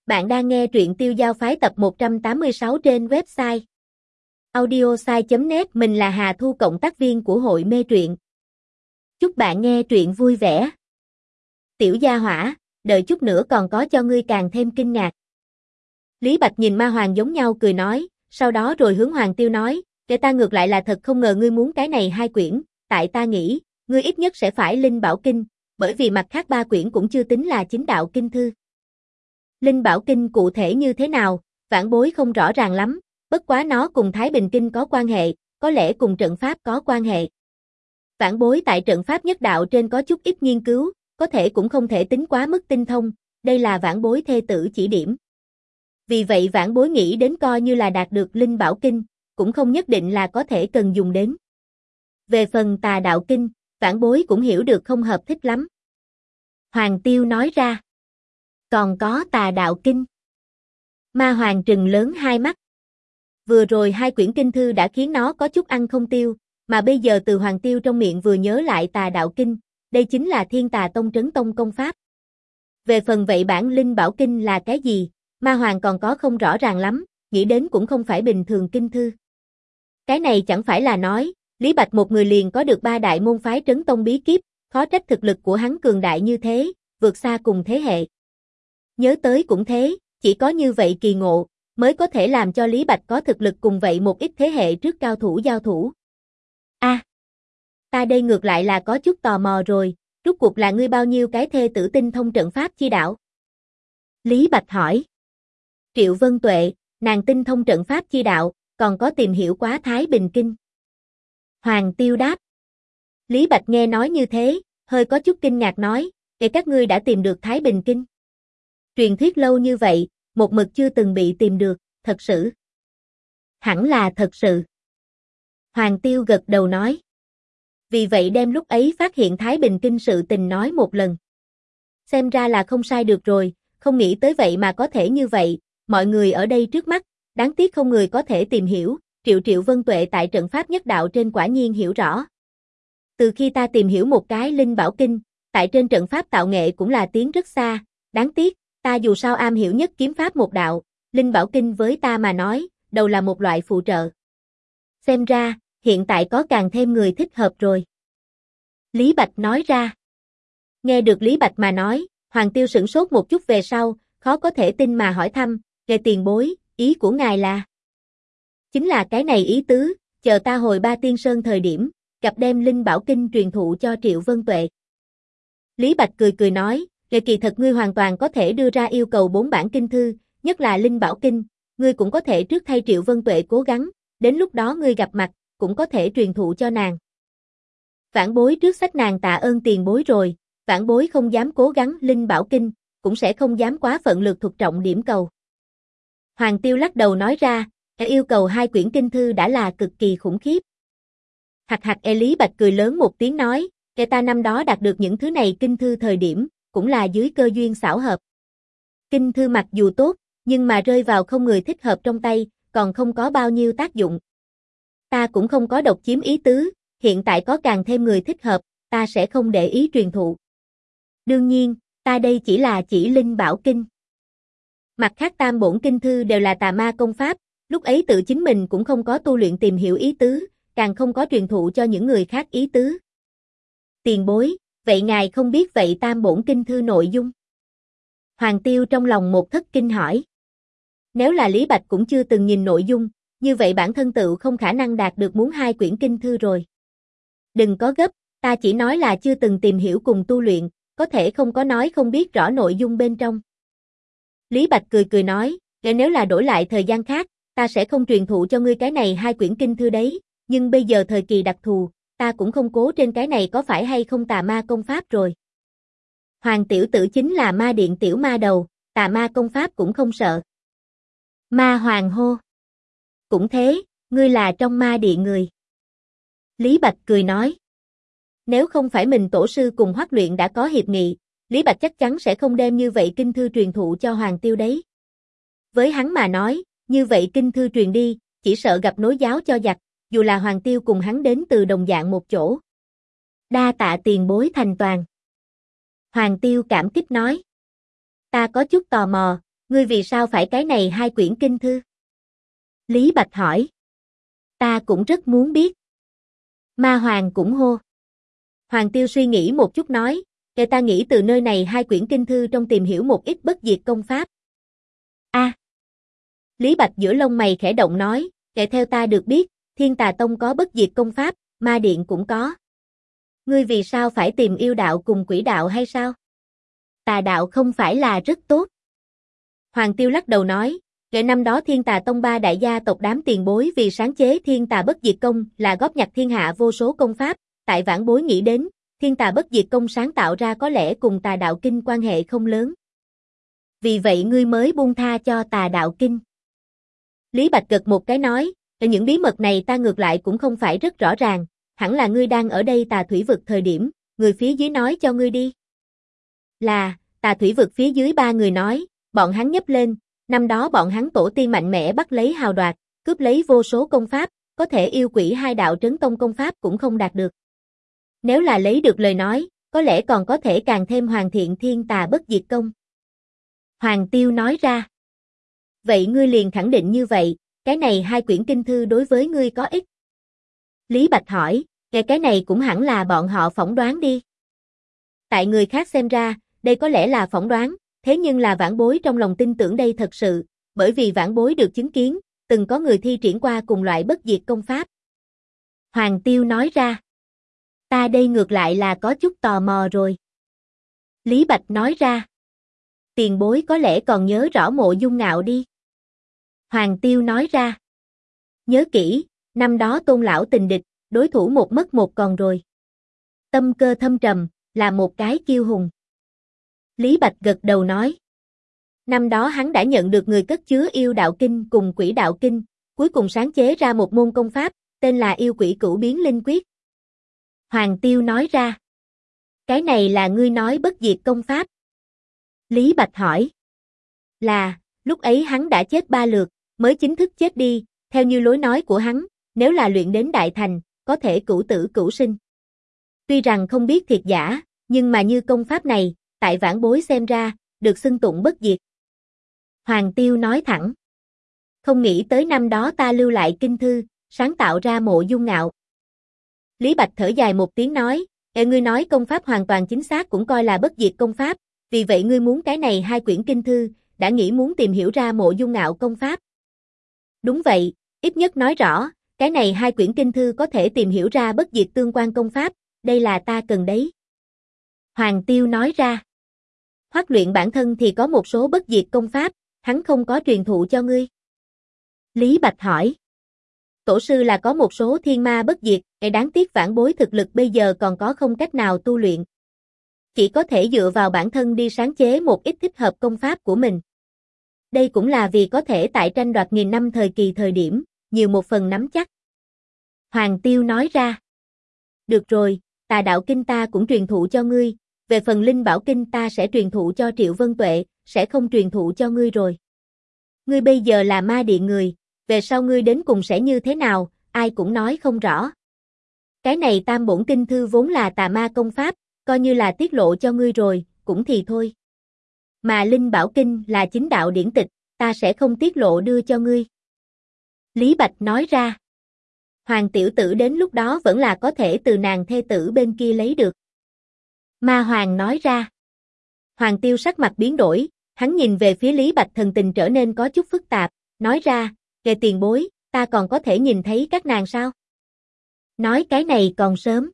Bạn đang nghe truyện Tiêu Giao Phái tập 186 trên website audiosai.net. Mình là Hà Thu, cộng tác viên của hội mê truyện. Chúc bạn nghe truyện vui vẻ. Tiểu gia hỏa, đợi chút nữa còn có cho ngươi càng thêm kinh ngạc. Lý Bạch nhìn Ma Hoàng giống nhau cười nói, sau đó rồi hướng Hoàng Tiêu nói, để ta ngược lại là thật không ngờ ngươi muốn cái này 2 quyển, tại ta nghĩ, ngươi ít nhất sẽ phải Linh Bảo Kinh, bởi vì mặt khác 3 quyển cũng chưa tính là chính đạo kinh thư. Linh Bảo Kinh cụ thể như thế nào, vãn bối không rõ ràng lắm, bất quá nó cùng Thái Bình Kinh có quan hệ, có lẽ cùng trận pháp có quan hệ. Vãn bối tại trận pháp nhất đạo trên có chút ít nghiên cứu, có thể cũng không thể tính quá mức tinh thông, đây là vãn bối thê tử chỉ điểm. Vì vậy vãn bối nghĩ đến coi như là đạt được Linh Bảo Kinh, cũng không nhất định là có thể cần dùng đến. Về phần Tà Đạo Kinh, vãn bối cũng hiểu được không hợp thích lắm. Hoàng Tiêu nói ra. Còn có Tà Đạo Kinh. Ma Hoàng trừng lớn hai mắt. Vừa rồi 2 quyển kinh thư đã khiến nó có chút ăn không tiêu, mà bây giờ từ Hoàng Tiêu trong miệng vừa nhớ lại Tà Đạo Kinh, đây chính là Thiên Tà Tông trấn tông công pháp. Về phần vậy bản Linh Bảo Kinh là cái gì, Ma Hoàng còn có không rõ ràng lắm, nghĩ đến cũng không phải bình thường kinh thư. Cái này chẳng phải là nói, Lý Bạch một người liền có được 3 đại môn phái trấn tông bí kíp, khó trách thực lực của hắn cường đại như thế, vượt xa cùng thế hệ. Nhớ tới cũng thế, chỉ có như vậy kỳ ngộ, mới có thể làm cho Lý Bạch có thực lực cùng vậy một ít thế hệ trước cao thủ giao thủ. Ta đây ngược lại là có chút tò mò rồi, rốt cuộc là ngươi bao nhiêu cái thê tử tinh thông trận pháp chi đạo? Lý Bạch hỏi. Triệu Vân Tuệ, nàng tinh thông trận pháp chi đạo, còn có tìm hiểu quá Thái Bình Kinh. Hoàng Tiêu đáp. Lý Bạch nghe nói như thế, hơi có chút kinh ngạc nói, để các ngươi đã tìm được Thái Bình Kinh. Truyền thuyết lâu như vậy, một mực chưa từng bị tìm được, thật sự. Hẳn là thật sự. Hoàng Tiêu gật đầu nói. Vì vậy đem lúc ấy phát hiện Thái Bình Kinh sự tình nói một lần. Xem ra là không sai được rồi, không nghĩ tới vậy mà có thể như vậy, mọi người ở đây trước mắt, đáng tiếc không người có thể tìm hiểu, Triệu Vân Tuệ tại trận pháp nhất đạo trên quả nhiên hiểu rõ. Từ khi ta tìm hiểu một cái Linh Bảo Kinh, tại trên trận pháp tạo nghệ cũng là tiến rất xa, đáng tiếc, ta dù sao am hiểu nhất kiếm pháp một đạo, Linh Bảo Kinh với ta mà nói, đầu là một loại phụ trợ. Xem ra, hiện tại có càng thêm người thích hợp rồi. Lý Bạch nói ra. Nghe được Lý Bạch mà nói, Hoàng Tiêu sửng sốt một chút về sau, khó có thể tin mà hỏi thăm, "Nghe tiền bối, ý của ngài là?" Chính là cái này ý tứ, chờ ta hồi Ba Tiên Sơn thời điểm, gặp đem Linh Bảo Kinh truyền thụ cho Triệu Vân Tuệ. Lý Bạch cười nói, kỳ thật ngươi hoàn toàn có thể đưa ra yêu cầu 4 bản kinh thư, nhất là Linh Bảo Kinh, ngươi cũng có thể trước thay Triệu Vân Tuệ cố gắng, đến lúc đó ngươi gặp mặt, cũng có thể truyền thụ cho nàng. Vãn bối trước sách nàng tạ ơn tiền bối rồi, vãn bối không dám cố gắng Linh Bảo Kinh, cũng sẽ không dám quá phận lược thuộc trọng điểm cầu. Hoàng Tiêu lắc đầu nói ra, yêu cầu 2 quyển kinh thư đã là cực kỳ khủng khiếp. Lý Bạch cười lớn một tiếng nói, ta năm đó đạt được những thứ này kinh thư thời điểm, cũng là dưới cơ duyên xảo hợp. Kinh thư mặc dù tốt, nhưng mà rơi vào không người thích hợp trong tay, còn không có bao nhiêu tác dụng. Ta cũng không có độc chiếm ý tứ, hiện tại có càng thêm người thích hợp, ta sẽ không để ý truyền thụ. Đương nhiên, ta đây chỉ là chỉ Linh Bảo Kinh. Mặt khác tam bổn kinh thư đều là tà ma công pháp, lúc ấy tự chính mình cũng không có tu luyện tìm hiểu ý tứ, càng không có truyền thụ cho những người khác ý tứ. Tiền bối, vậy ngài không biết vậy tam bổn kinh thư nội dung? Hoàng Tiêu trong lòng một thất kinh hỏi. Nếu là Lý Bạch cũng chưa từng nhìn nội dung, như vậy bản thân tự không khả năng đạt được muốn 2 quyển kinh thư rồi. Đừng có gấp, ta chỉ nói là chưa từng tìm hiểu cùng tu luyện, có thể không có nói không biết rõ nội dung bên trong. Lý Bạch cười nói, nếu là đổi lại thời gian khác, ta sẽ không truyền thụ cho ngươi cái này 2 quyển kinh thư đấy, nhưng bây giờ thời kỳ đặc thù, ta cũng không cố trên cái này có phải hay không tà ma công pháp rồi. Hoàng tiểu tử chính là ma điện tiểu ma đầu, tà ma công pháp cũng không sợ. Ma Hoàng hô. Cũng thế, ngươi là trong ma điện người. Lý Bạch cười nói. Nếu không phải mình tổ sư cùng Hoắc Luyện đã có hiệp nghị, Lý Bạch chắc chắn sẽ không đem như vậy kinh thư truyền thụ cho Hoàng Tiêu đấy. Với hắn mà nói, như vậy kinh thư truyền đi, chỉ sợ gặp nối giáo cho giặc, dù là Hoàng Tiêu cùng hắn đến từ đồng dạng một chỗ. Đa tạ tiền bối thành toàn. Hoàng Tiêu cảm kích nói. Ta có chút tò mò, Ngươi vì sao phải cái này hai quyển kinh thư? Lý Bạch hỏi. Ta cũng rất muốn biết. Ma Hoàng cũng hô. Hoàng Tiêu suy nghĩ một chút nói, kể ta nghĩ từ nơi này hai quyển kinh thư trong tìm hiểu một ít bất diệt công pháp. A. Lý Bạch giữa lông mày khẽ động nói, kể theo ta được biết, Thiên Tà Tông có bất diệt công pháp, Ma Điện cũng có. Ngươi vì sao phải tìm yêu đạo cùng quỷ đạo hay sao? Tà đạo không phải là rất tốt. Hoàng Tiêu lắc đầu nói, kể năm đó Thiên Tà Tông ba đại gia tộc đám tiền bối vì sáng chế Thiên Tà Bất Diệt Công là góp nhặt thiên hạ vô số công pháp, tại vãn bối nghĩ đến, Thiên Tà Bất Diệt Công sáng tạo ra có lẽ cùng Tà Đạo Kinh quan hệ không lớn. Vì vậy ngươi mới buông tha cho Tà Đạo Kinh. Lý Bạch gật một cái nói, những bí mật này ta ngược lại cũng không phải rất rõ ràng, hẳn là ngươi đang ở đây Tà Thủy Vực thời điểm, người phía dưới nói cho ngươi đi. Là, Tà Thủy Vực phía dưới ba người nói, bọn hắn nhấp lên, năm đó bọn hắn tổ tiên mạnh mẽ bắt lấy hào đoạt, cướp lấy vô số công pháp, có thể yêu quỷ hai đạo trấn tông công pháp cũng không đạt được. Nếu là lấy được lời nói, có lẽ còn có thể càng thêm hoàn thiện Thiên Tà Bất Diệt Công. Hoàng Tiêu nói ra. Vậy ngươi liền khẳng định như vậy, cái này hai quyển kinh thư đối với ngươi có ích. Lý Bạch hỏi, cái này cũng hẳn là bọn họ phỏng đoán đi. Tại người khác xem ra, đây có lẽ là phỏng đoán, thế nhưng là vãn bối trong lòng tin tưởng đây thật sự, bởi vì vãn bối được chứng kiến, từng có người thi triển qua cùng loại bất diệt công pháp. Hoàng Tiêu nói ra. Ta đây ngược lại là có chút tò mò rồi. Lý Bạch nói ra. Tiền bối có lẽ còn nhớ rõ Mộ Dung Ngạo đi. Hoàng Tiêu nói ra. Nhớ kỹ, năm đó Tôn lão tình địch, đối thủ một mất một còn rồi. Tâm cơ thâm trầm, là một cái kiêu hùng. Lý Bạch gật đầu nói. Năm đó hắn đã nhận được người cất chứa yêu đạo kinh cùng quỷ đạo kinh, cuối cùng sáng chế ra một môn công pháp, tên là yêu quỷ cửu biến linh quyết. Hoàng Tiêu nói ra. Cái này là ngươi nói bất diệt công pháp. Lý Bạch hỏi. Là, lúc ấy hắn đã chết 3 lượt, mới chính thức chết đi, theo như lối nói của hắn, nếu là luyện đến đại thành, có thể cửu tử cửu sinh. Tuy rằng không biết thiệt giả, nhưng mà như công pháp này, tại vãn bối xem ra, được xưng tụng bất diệt. Hoàng Tiêu nói thẳng. Không nghĩ tới năm đó ta lưu lại kinh thư, sáng tạo ra Mộ Dung Ngạo. Lý Bạch thở dài một tiếng nói, ngươi nói công pháp hoàn toàn chính xác cũng coi là bất diệt công pháp, vì vậy ngươi muốn cái này hai quyển kinh thư, đã nghĩ muốn tìm hiểu ra Mộ Dung Ngạo công pháp. Đúng vậy, ít nhất nói rõ, cái này hai quyển kinh thư có thể tìm hiểu ra bất diệt tương quan công pháp, đây là ta cần đấy. Hoàng Tiêu nói ra. Hoắc Luyện bản thân thì có một số bất diệt công pháp, hắn không có truyền thụ cho ngươi. Lý Bạch hỏi. Tổ sư là có một số thiên ma bất diệt, đáng tiếc vãn bối thực lực bây giờ còn có không cách nào tu luyện. Chỉ có thể dựa vào bản thân đi sáng chế một ít thích hợp công pháp của mình. Đây cũng là vì có thể tại tranh đoạt nghìn năm thời kỳ thời điểm, nhiều một phần nắm chắc. Hoàng Tiêu nói ra. Được rồi, Tà Đạo Kinh ta cũng truyền thụ cho ngươi, về phần Linh Bảo Kinh ta sẽ truyền thụ cho Triệu Vân Tuệ, sẽ không truyền thụ cho ngươi rồi. Ngươi bây giờ là Ma Điện người, về sau ngươi đến cùng sẽ như thế nào, ai cũng nói không rõ. Cái này Tam Bổn Kinh Thư vốn là tà ma công pháp, coi như là tiết lộ cho ngươi rồi, cũng thì thôi. Mà Linh Bảo Kinh là chính đạo điển tịch, ta sẽ không tiết lộ đưa cho ngươi. Lý Bạch nói ra. Hoàng tiểu tử đến lúc đó vẫn là có thể từ nàng thê tử bên kia lấy được. Ma Hoàng nói ra. Hoàng Tiêu sắc mặt biến đổi, hắn nhìn về phía Lý Bạch thần tình trở nên có chút phức tạp, nói ra, kệ tiền bối, ta còn có thể nhìn thấy các nàng sao? Nói cái này còn sớm.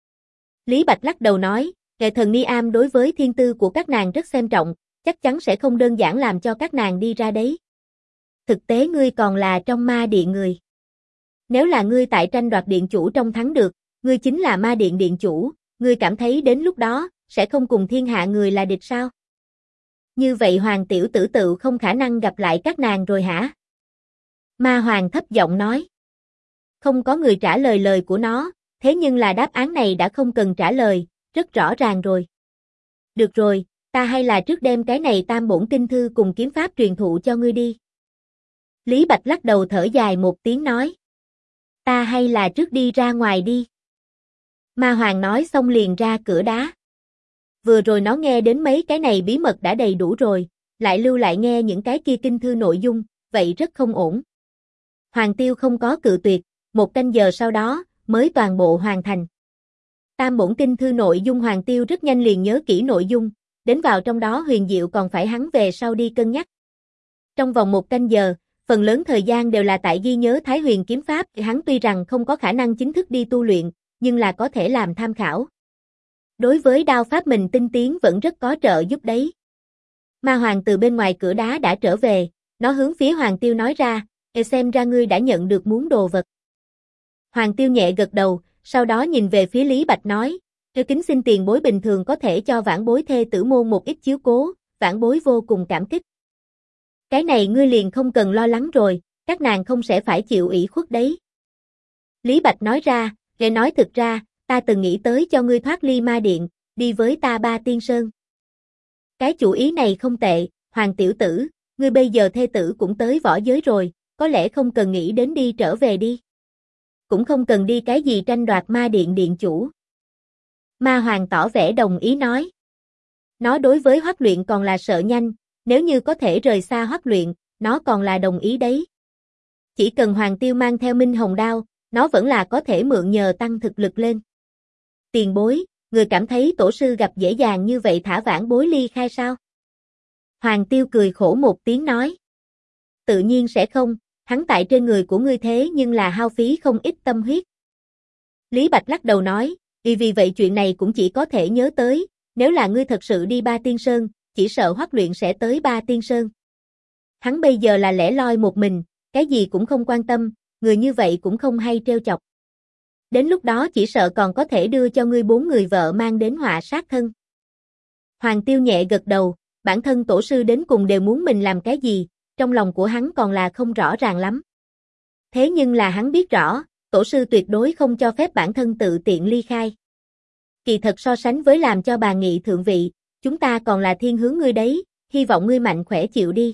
Lý Bạch lắc đầu nói, kệ thần Ni Am đối với thiên tư của các nàng rất xem trọng, chắc chắn sẽ không đơn giản làm cho các nàng đi ra đấy. Thực tế ngươi còn là trong Ma Điện người. Nếu là ngươi tại tranh đoạt điện chủ trong thắng được, ngươi chính là Ma Điện điện chủ, ngươi cảm thấy đến lúc đó, sẽ không cùng thiên hạ người là địch sao? Như vậy Hoàng tiểu tử tự không khả năng gặp lại các nàng rồi hả? Ma Hoàng thấp giọng nói. Không có người trả lời lời của nó, thế nhưng là đáp án này đã không cần trả lời, rất rõ ràng rồi. Được rồi, ta hay là trước đem cái này Tam Bổn Kinh Thư cùng kiếm pháp truyền thụ cho ngươi đi. Lý Bạch lắc đầu thở dài một tiếng nói. Ta hay là trước đi ra ngoài đi. Ma Hoàng nói xong liền ra cửa đá. Vừa rồi nó nghe đến mấy cái này bí mật đã đầy đủ rồi, lại lưu lại nghe những cái kia kinh thư nội dung, vậy rất không ổn. Hoàng Tiêu không có cự tuyệt, 1 canh giờ sau đó, mới toàn bộ hoàn thành. Tam bổn kinh thư nội dung Hoàng Tiêu rất nhanh liền nhớ kỹ nội dung, đến vào trong đó huyền diệu còn phải hắn về sau đi cân nhắc. Trong vòng 1 canh giờ, phần lớn thời gian đều là tại ghi nhớ Thái Huyền kiếm pháp, hắn tuy rằng không có khả năng chính thức đi tu luyện, nhưng là có thể làm tham khảo. Đối với đao pháp mình tinh tiến vẫn rất có trợ giúp đấy. Ma Hoàng từ bên ngoài cửa đá đã trở về, nó hướng phía Hoàng Tiêu nói ra, xem ra ngươi đã nhận được muốn đồ vật. Hoàng Tiêu nhẹ gật đầu, sau đó nhìn về phía Lý Bạch nói, kính xin tiền bối bình thường có thể cho vãn bối thê tử môn một ít chiếu cố, vãn bối vô cùng cảm kích. Cái này ngươi liền không cần lo lắng rồi, các nàng không sẽ phải chịu ủy khuất đấy. Lý Bạch nói ra, nghe nói thực ra, ta từng nghĩ tới cho ngươi thoát ly ma điện, đi với ta Ba Tiên Sơn. Cái chủ ý này không tệ, Hoàng tiểu tử, ngươi bây giờ thê tử cũng tới võ giới rồi, có lẽ không cần nghĩ đến đi trở về đi. Cũng không cần đi cái gì tranh đoạt ma điện điện chủ. Ma Hoàng tỏ vẻ đồng ý nói. Nó đối với Hoắc Luyện còn là sợ nhanh, nếu như có thể rời xa Hoắc Luyện, nó còn là đồng ý đấy. Chỉ cần Hoàng Tiêu mang theo Minh Hồng Đao, nó vẫn là có thể mượn nhờ tăng thực lực lên. Tiền bối, người cảm thấy tổ sư gặp dễ dàng như vậy thả vãn bối ly khai sao? Hoàng Tiêu cười khổ một tiếng nói. Tự nhiên sẽ không, hắn tại trên người của ngươi thế nhưng là hao phí không ít tâm huyết. Lý Bạch lắc đầu nói, vì vậy chuyện này cũng chỉ có thể nhớ tới, nếu là ngươi thật sự đi Ba Tiên Sơn, chỉ sợ Hoắc Luyện sẽ tới Ba Tiên Sơn. Hắn bây giờ là lẻ loi một mình, cái gì cũng không quan tâm, người như vậy cũng không hay trêu chọc. Đến lúc đó chỉ sợ còn có thể đưa cho ngươi 4 người vợ mang đến họa sát thân. Hoàng Tiêu nhẹ gật đầu, bản thân tổ sư đến cùng đều muốn mình làm cái gì, trong lòng của hắn còn là không rõ ràng lắm. Thế nhưng là hắn biết rõ, tổ sư tuyệt đối không cho phép bản thân tự tiện ly khai. Kỳ thật so sánh với làm cho bà nghị thượng vị, chúng ta còn là thiên hướng ngươi đấy, hy vọng ngươi mạnh khỏe chịu đi.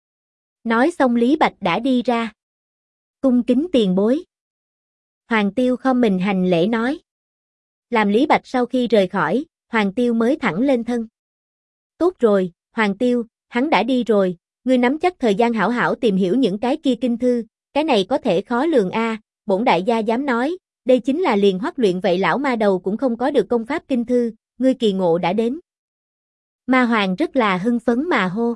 Nói xong Lý Bạch đã đi ra. Cung kính tiền bối. Hoàng Tiêu khom mình hành lễ nói. Làm Lý Bạch sau khi rời khỏi, Hoàng Tiêu mới thẳng lên thân. Tốt rồi, Hoàng Tiêu, hắn đã đi rồi, ngươi nắm chắc thời gian hảo hảo tìm hiểu những cái kia kinh thư, cái này có thể khó lường a, bổn đại gia dám nói, đây chính là liền Hoắc Luyện vậy lão ma đầu cũng không có được công pháp kinh thư, ngươi kỳ ngộ đã đến. Ma Hoàng rất là hưng phấn mà hô.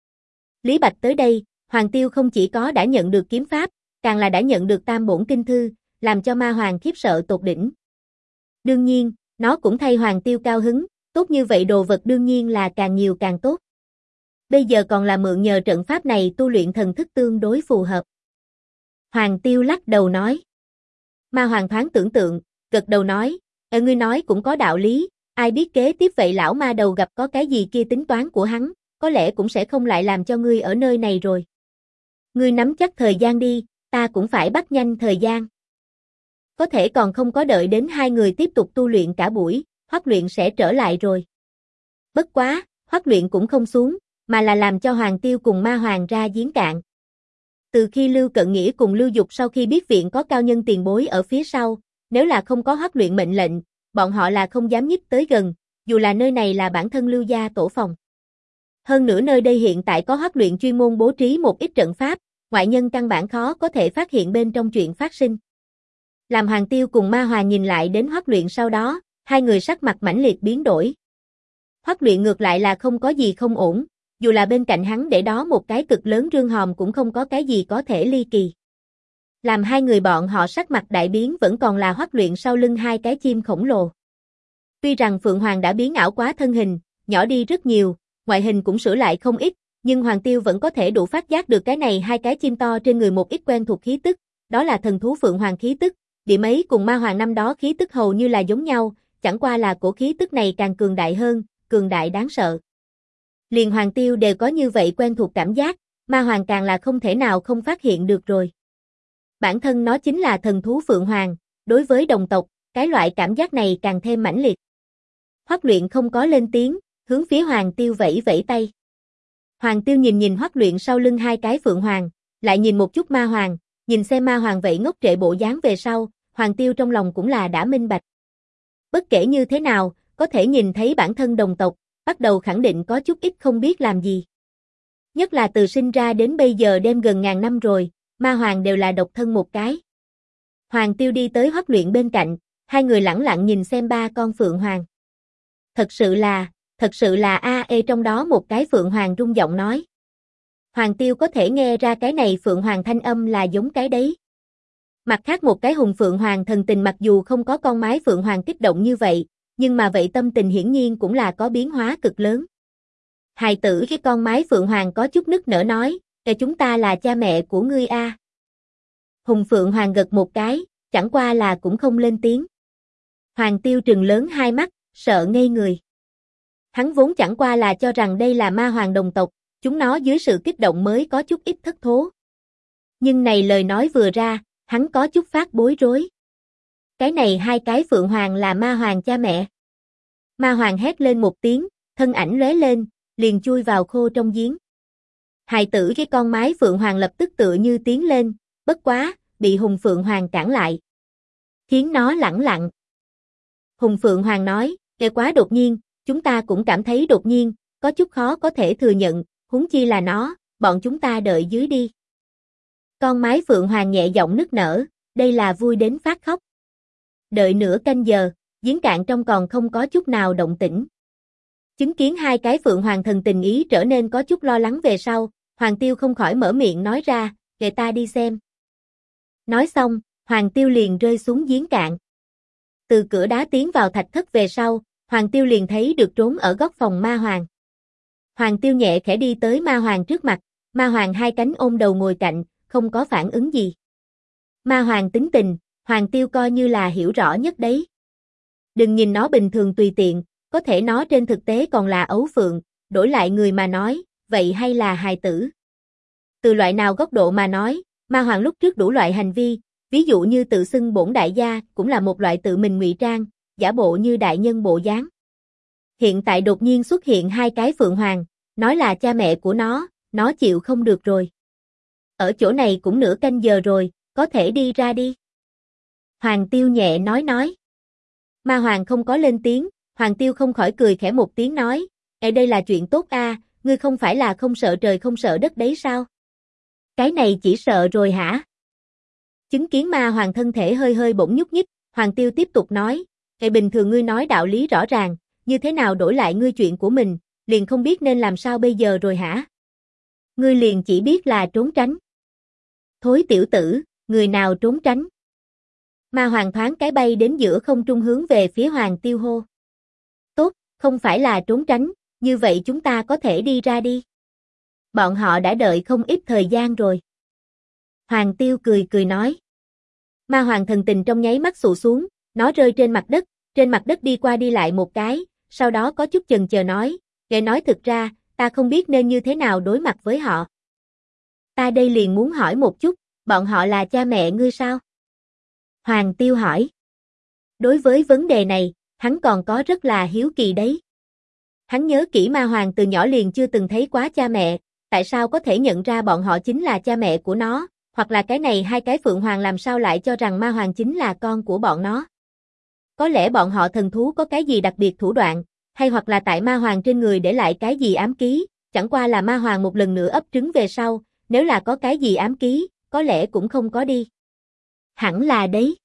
Lý Bạch tới đây, Hoàng Tiêu không chỉ có đã nhận được kiếm pháp, càng là đã nhận được tam bổn kinh thư, làm cho Ma Hoàng khiếp sợ tột đỉnh. Đương nhiên, nó cũng thay Hoàng Tiêu cao hứng, tốt như vậy đồ vật đương nhiên là càng nhiều càng tốt. Bây giờ còn là mượn nhờ trận pháp này tu luyện thần thức tương đối phù hợp. Hoàng Tiêu lắc đầu nói. Ma Hoàng thoáng tưởng tượng, gật đầu nói, ngươi nói cũng có đạo lý, ai biết kế tiếp vậy lão ma đầu gặp có cái gì kia tính toán của hắn, có lẽ cũng sẽ không lại làm cho ngươi ở nơi này rồi. Ngươi nắm chắc thời gian đi, ta cũng phải bắt nhanh thời gian. Có thể còn không có đợi đến 2 người tiếp tục tu luyện cả buổi, Hoắc Luyện sẽ trở lại rồi. Bất quá, Hoắc Luyện cũng không xuống, mà là làm cho Hoàng Tiêu cùng Ma Hoàng ra giếng cạn. Từ khi Lưu Cận Nghĩa cùng Lưu Dục sau khi biết viện có cao nhân tiền bối ở phía sau, nếu là không có Hoắc Luyện mệnh lệnh, bọn họ là không dám nhích tới gần, dù là nơi này là bản thân Lưu gia tổ phòng. Hơn nữa nơi đây hiện tại có Hoắc Luyện chuyên môn bố trí một ít trận pháp, ngoại nhân căn bản khó có thể phát hiện bên trong chuyện phát sinh. Làm Hoàng Tiêu cùng Ma Hoàng nhìn lại đến Hoắc Luyện sau đó, 2 người sắc mặt mãnh liệt biến đổi. Hoắc Luyện ngược lại là không có gì không ổn, dù là bên cạnh hắn để đó một cái cực lớn rương hòm cũng không có cái gì có thể ly kỳ. Làm 2 người bọn họ sắc mặt đại biến vẫn còn là Hoắc Luyện sau lưng 2 cái chim khổng lồ. Tuy rằng Phượng Hoàng đã biến ảo quá thân hình, nhỏ đi rất nhiều, ngoại hình cũng sửa lại không ít, nhưng Hoàng Tiêu vẫn có thể đủ phát giác được cái này 2 cái chim to trên người một ít quen thuộc khí tức, đó là thần thú Phượng Hoàng khí tức, điểm ấy cùng Ma Hoàng năm đó khí tức hầu như là giống nhau, chẳng qua là cổ khí tức này càng cường đại hơn, cường đại đáng sợ. Liền Hoàng Tiêu đều có như vậy quen thuộc cảm giác, Ma Hoàng càng là không thể nào không phát hiện được rồi. Bản thân nó chính là thần thú Phượng Hoàng, đối với đồng tộc, cái loại cảm giác này càng thêm mãnh liệt. Hoắc Luyện không có lên tiếng, hướng phía Hoàng Tiêu vẫy vẫy tay. Hoàng Tiêu nhìn nhìn Hoắc Luyện sau lưng 2 cái Phượng Hoàng, lại nhìn một chút Ma Hoàng, nhìn xem Ma Hoàng vậy ngốc trệ bộ dáng về sau, Hoàng Tiêu trong lòng cũng là đã minh bạch. Bất kể như thế nào, có thể nhìn thấy bản thân đồng tộc, bắt đầu khẳng định có chút ít không biết làm gì. Nhất là từ sinh ra đến bây giờ đêm gần ngàn năm rồi, ma hoàng đều là độc thân một cái. Hoàng Tiêu đi tới Hoắc Luyện bên cạnh, hai người lẳng lặng nhìn xem ba con phượng hoàng. Thật sự là trong đó một cái phượng hoàng rung giọng nói. Hoàng Tiêu có thể nghe ra cái này phượng hoàng thanh âm là giống cái đấy. Mặt khác một cái hùng phượng hoàng thần tình mặc dù không có con mái phượng hoàng kích động như vậy, nhưng mà vậy tâm tình hiển nhiên cũng là có biến hóa cực lớn. Hài tử cái con mái phượng hoàng có chút nức nở nói, chúng ta là cha mẹ của ngươi a. Hùng phượng hoàng gật một cái, chẳng qua là cũng không lên tiếng. Hoàng Tiêu trừng lớn hai mắt, sợ ngây người. Hắn vốn chẳng qua là cho rằng đây là ma hoàng đồng tộc, chúng nó dưới sự kích động mới có chút ít thất thố. Nhưng này lời nói vừa ra, hắn có chút phát bối rối. Cái này hai cái phượng hoàng là ma hoàng cha mẹ. Ma hoàng hét lên một tiếng, thân ảnh lóe lên, liền chui vào khô trong giếng. Hài tử cái con mái phượng hoàng lập tức tựa như tiến lên, bất quá, bị hùng phượng hoàng cản lại. Khiến nó lẳng lặng. Hùng phượng hoàng nói, quá đột nhiên, chúng ta cũng cảm thấy đột nhiên, có chút khó có thể thừa nhận, huống chi là nó, bọn chúng ta đợi dưới đi. Con mái phượng hoàng nhẹ giọng nức nở, đây là vui đến phát khóc. Đợi nửa canh giờ, giếng cạn trong còn không có chút nào động tĩnh. Chứng kiến hai cái phượng hoàng thần tình ý trở nên có chút lo lắng về sau, Hoàng Tiêu không khỏi mở miệng nói ra, để ta đi xem. Nói xong, Hoàng Tiêu liền rơi xuống giếng cạn. Từ cửa đá tiến vào thạch thất về sau, Hoàng Tiêu liền thấy được trốn ở góc phòng ma hoàng. Hoàng Tiêu nhẹ khẽ đi tới ma hoàng trước mặt, ma hoàng hai cánh ôm đầu ngồi cạnh, không có phản ứng gì. Ma hoàng tính tình, Hoàng Tiêu coi như là hiểu rõ nhất đấy. Đừng nhìn nó bình thường tùy tiện, có thể nó trên thực tế còn là ấu phượng, đổi lại người mà nói, vậy hay là hài tử. Từ loại nào góc độ mà nói, ma hoàng lúc trước đủ loại hành vi, ví dụ như tự xưng bổn đại gia, cũng là một loại tự mình ngụy trang, giả bộ như đại nhân bộ dáng. Hiện tại đột nhiên xuất hiện hai cái phượng hoàng, nói là cha mẹ của nó chịu không được rồi. Ở chỗ này cũng nửa canh giờ rồi, có thể đi ra đi. Hoàng Tiêu nhẹ nói. Ma hoàng không có lên tiếng, Hoàng Tiêu không khỏi cười khẽ một tiếng nói, đây là chuyện tốt a, ngươi không phải là không sợ trời không sợ đất đấy sao? Cái này chỉ sợ rồi hả? Chứng kiến ma hoàng thân thể hơi hơi bỗng nhúc nhích, Hoàng Tiêu tiếp tục nói, bình thường ngươi nói đạo lý rõ ràng, như thế nào đổi lại ngươi chuyện của mình, liền không biết nên làm sao bây giờ rồi hả? Ngươi liền chỉ biết là trốn tránh. Thối tiểu tử, người nào trốn tránh? Ma hoàng thoáng cái bay đến giữa không trung hướng về phía Hoàng Tiêu hô. Tốt, không phải là trốn tránh, như vậy chúng ta có thể đi ra đi. Bọn họ đã đợi không ít thời gian rồi. Hoàng Tiêu cười nói. Ma hoàng thần tình trong nháy mắt xụ xuống, nó rơi trên mặt đất đi qua đi lại một cái, sau đó có chút chần chờ nói, nghe nói thực ra, ta không biết nên như thế nào đối mặt với họ. Ta đây liền muốn hỏi một chút, bọn họ là cha mẹ ngươi sao? Hoàng Tiêu hỏi. Đối với vấn đề này, hắn còn có rất là hiếu kỳ đấy. Hắn nhớ kỹ ma hoàng từ nhỏ liền chưa từng thấy quá cha mẹ, tại sao có thể nhận ra bọn họ chính là cha mẹ của nó, hoặc là cái này hai cái phượng hoàng làm sao lại cho rằng ma hoàng chính là con của bọn nó. Có lẽ bọn họ thần thú có cái gì đặc biệt thủ đoạn, hay hoặc là tại ma hoàng trên người để lại cái gì ám ký, chẳng qua là ma hoàng một lần nữa ấp trứng về sau, nếu là có cái gì ám ký, có lẽ cũng không có đi. Hẳn là đấy.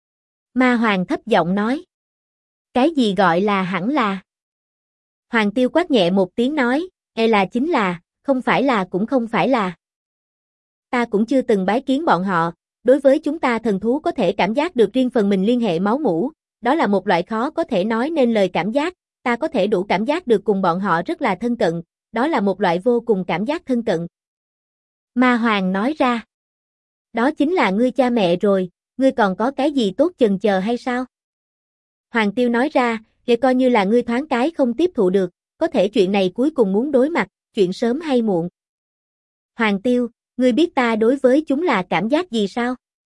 Ma hoàng thấp giọng nói. Cái gì gọi là hẳn là? Hoàng Tiêu quát nhẹ một tiếng nói, là chính là, không phải là cũng không phải là. Ta cũng chưa từng bái kiến bọn họ, đối với chúng ta thần thú có thể cảm giác được riêng phần mình liên hệ máu mủ, đó là một loại khó có thể nói nên lời cảm giác, ta có thể đủ cảm giác được cùng bọn họ rất là thân cận, đó là một loại vô cùng cảm giác thân cận. Ma hoàng nói ra. Đó chính là ngươi cha mẹ rồi, ngươi còn có cái gì tốt chần chờ hay sao? Hoàng Tiêu nói ra, vậy coi như là ngươi thoáng cái không tiếp thụ được, có thể chuyện này cuối cùng muốn đối mặt, chuyện sớm hay muộn. Hoàng Tiêu, ngươi biết ta đối với chúng là cảm giác gì sao?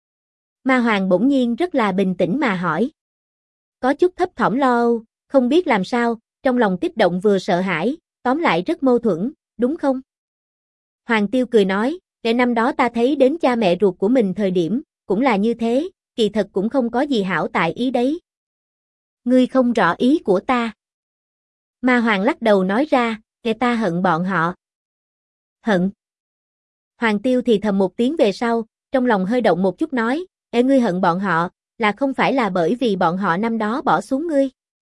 Ma hoàng bỗng nhiên rất là bình tĩnh mà hỏi. Có chút thấp thỏm lo âu, không biết làm sao, trong lòng kích động vừa sợ hãi, tóm lại rất mâu thuẫn, đúng không? Hoàng Tiêu cười nói, để năm đó ta thấy đến cha mẹ ruột của mình thời điểm, cũng là như thế, kỳ thật cũng không có gì hảo tại ý đấy. Ngươi không rõ ý của ta. Ma hoàng lắc đầu nói ra, ta hận bọn họ. Hận. Hoàng Tiêu thì thầm một tiếng về sau, trong lòng hơi động một chút nói, ê ngươi hận bọn họ, là không phải là bởi vì bọn họ năm đó bỏ xuống ngươi.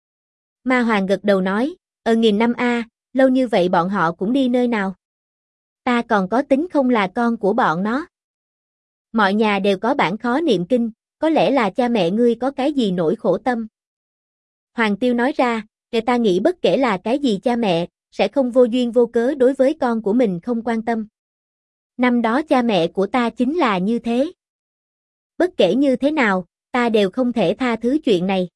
Ma Hoàng gật đầu nói, nghìn năm lâu như vậy bọn họ cũng đi nơi nào. Ta còn có tính không là con của bọn nó. Mọi nhà đều có bản khó niệm kinh, có lẽ là cha mẹ ngươi có cái gì nỗi khổ tâm. Hoàng Tiêu nói ra, người ta nghĩ bất kể là cái gì cha mẹ, sẽ không vô duyên vô cớ đối với con của mình không quan tâm. Năm đó cha mẹ của ta chính là như thế. Bất kể như thế nào, ta đều không thể tha thứ chuyện này.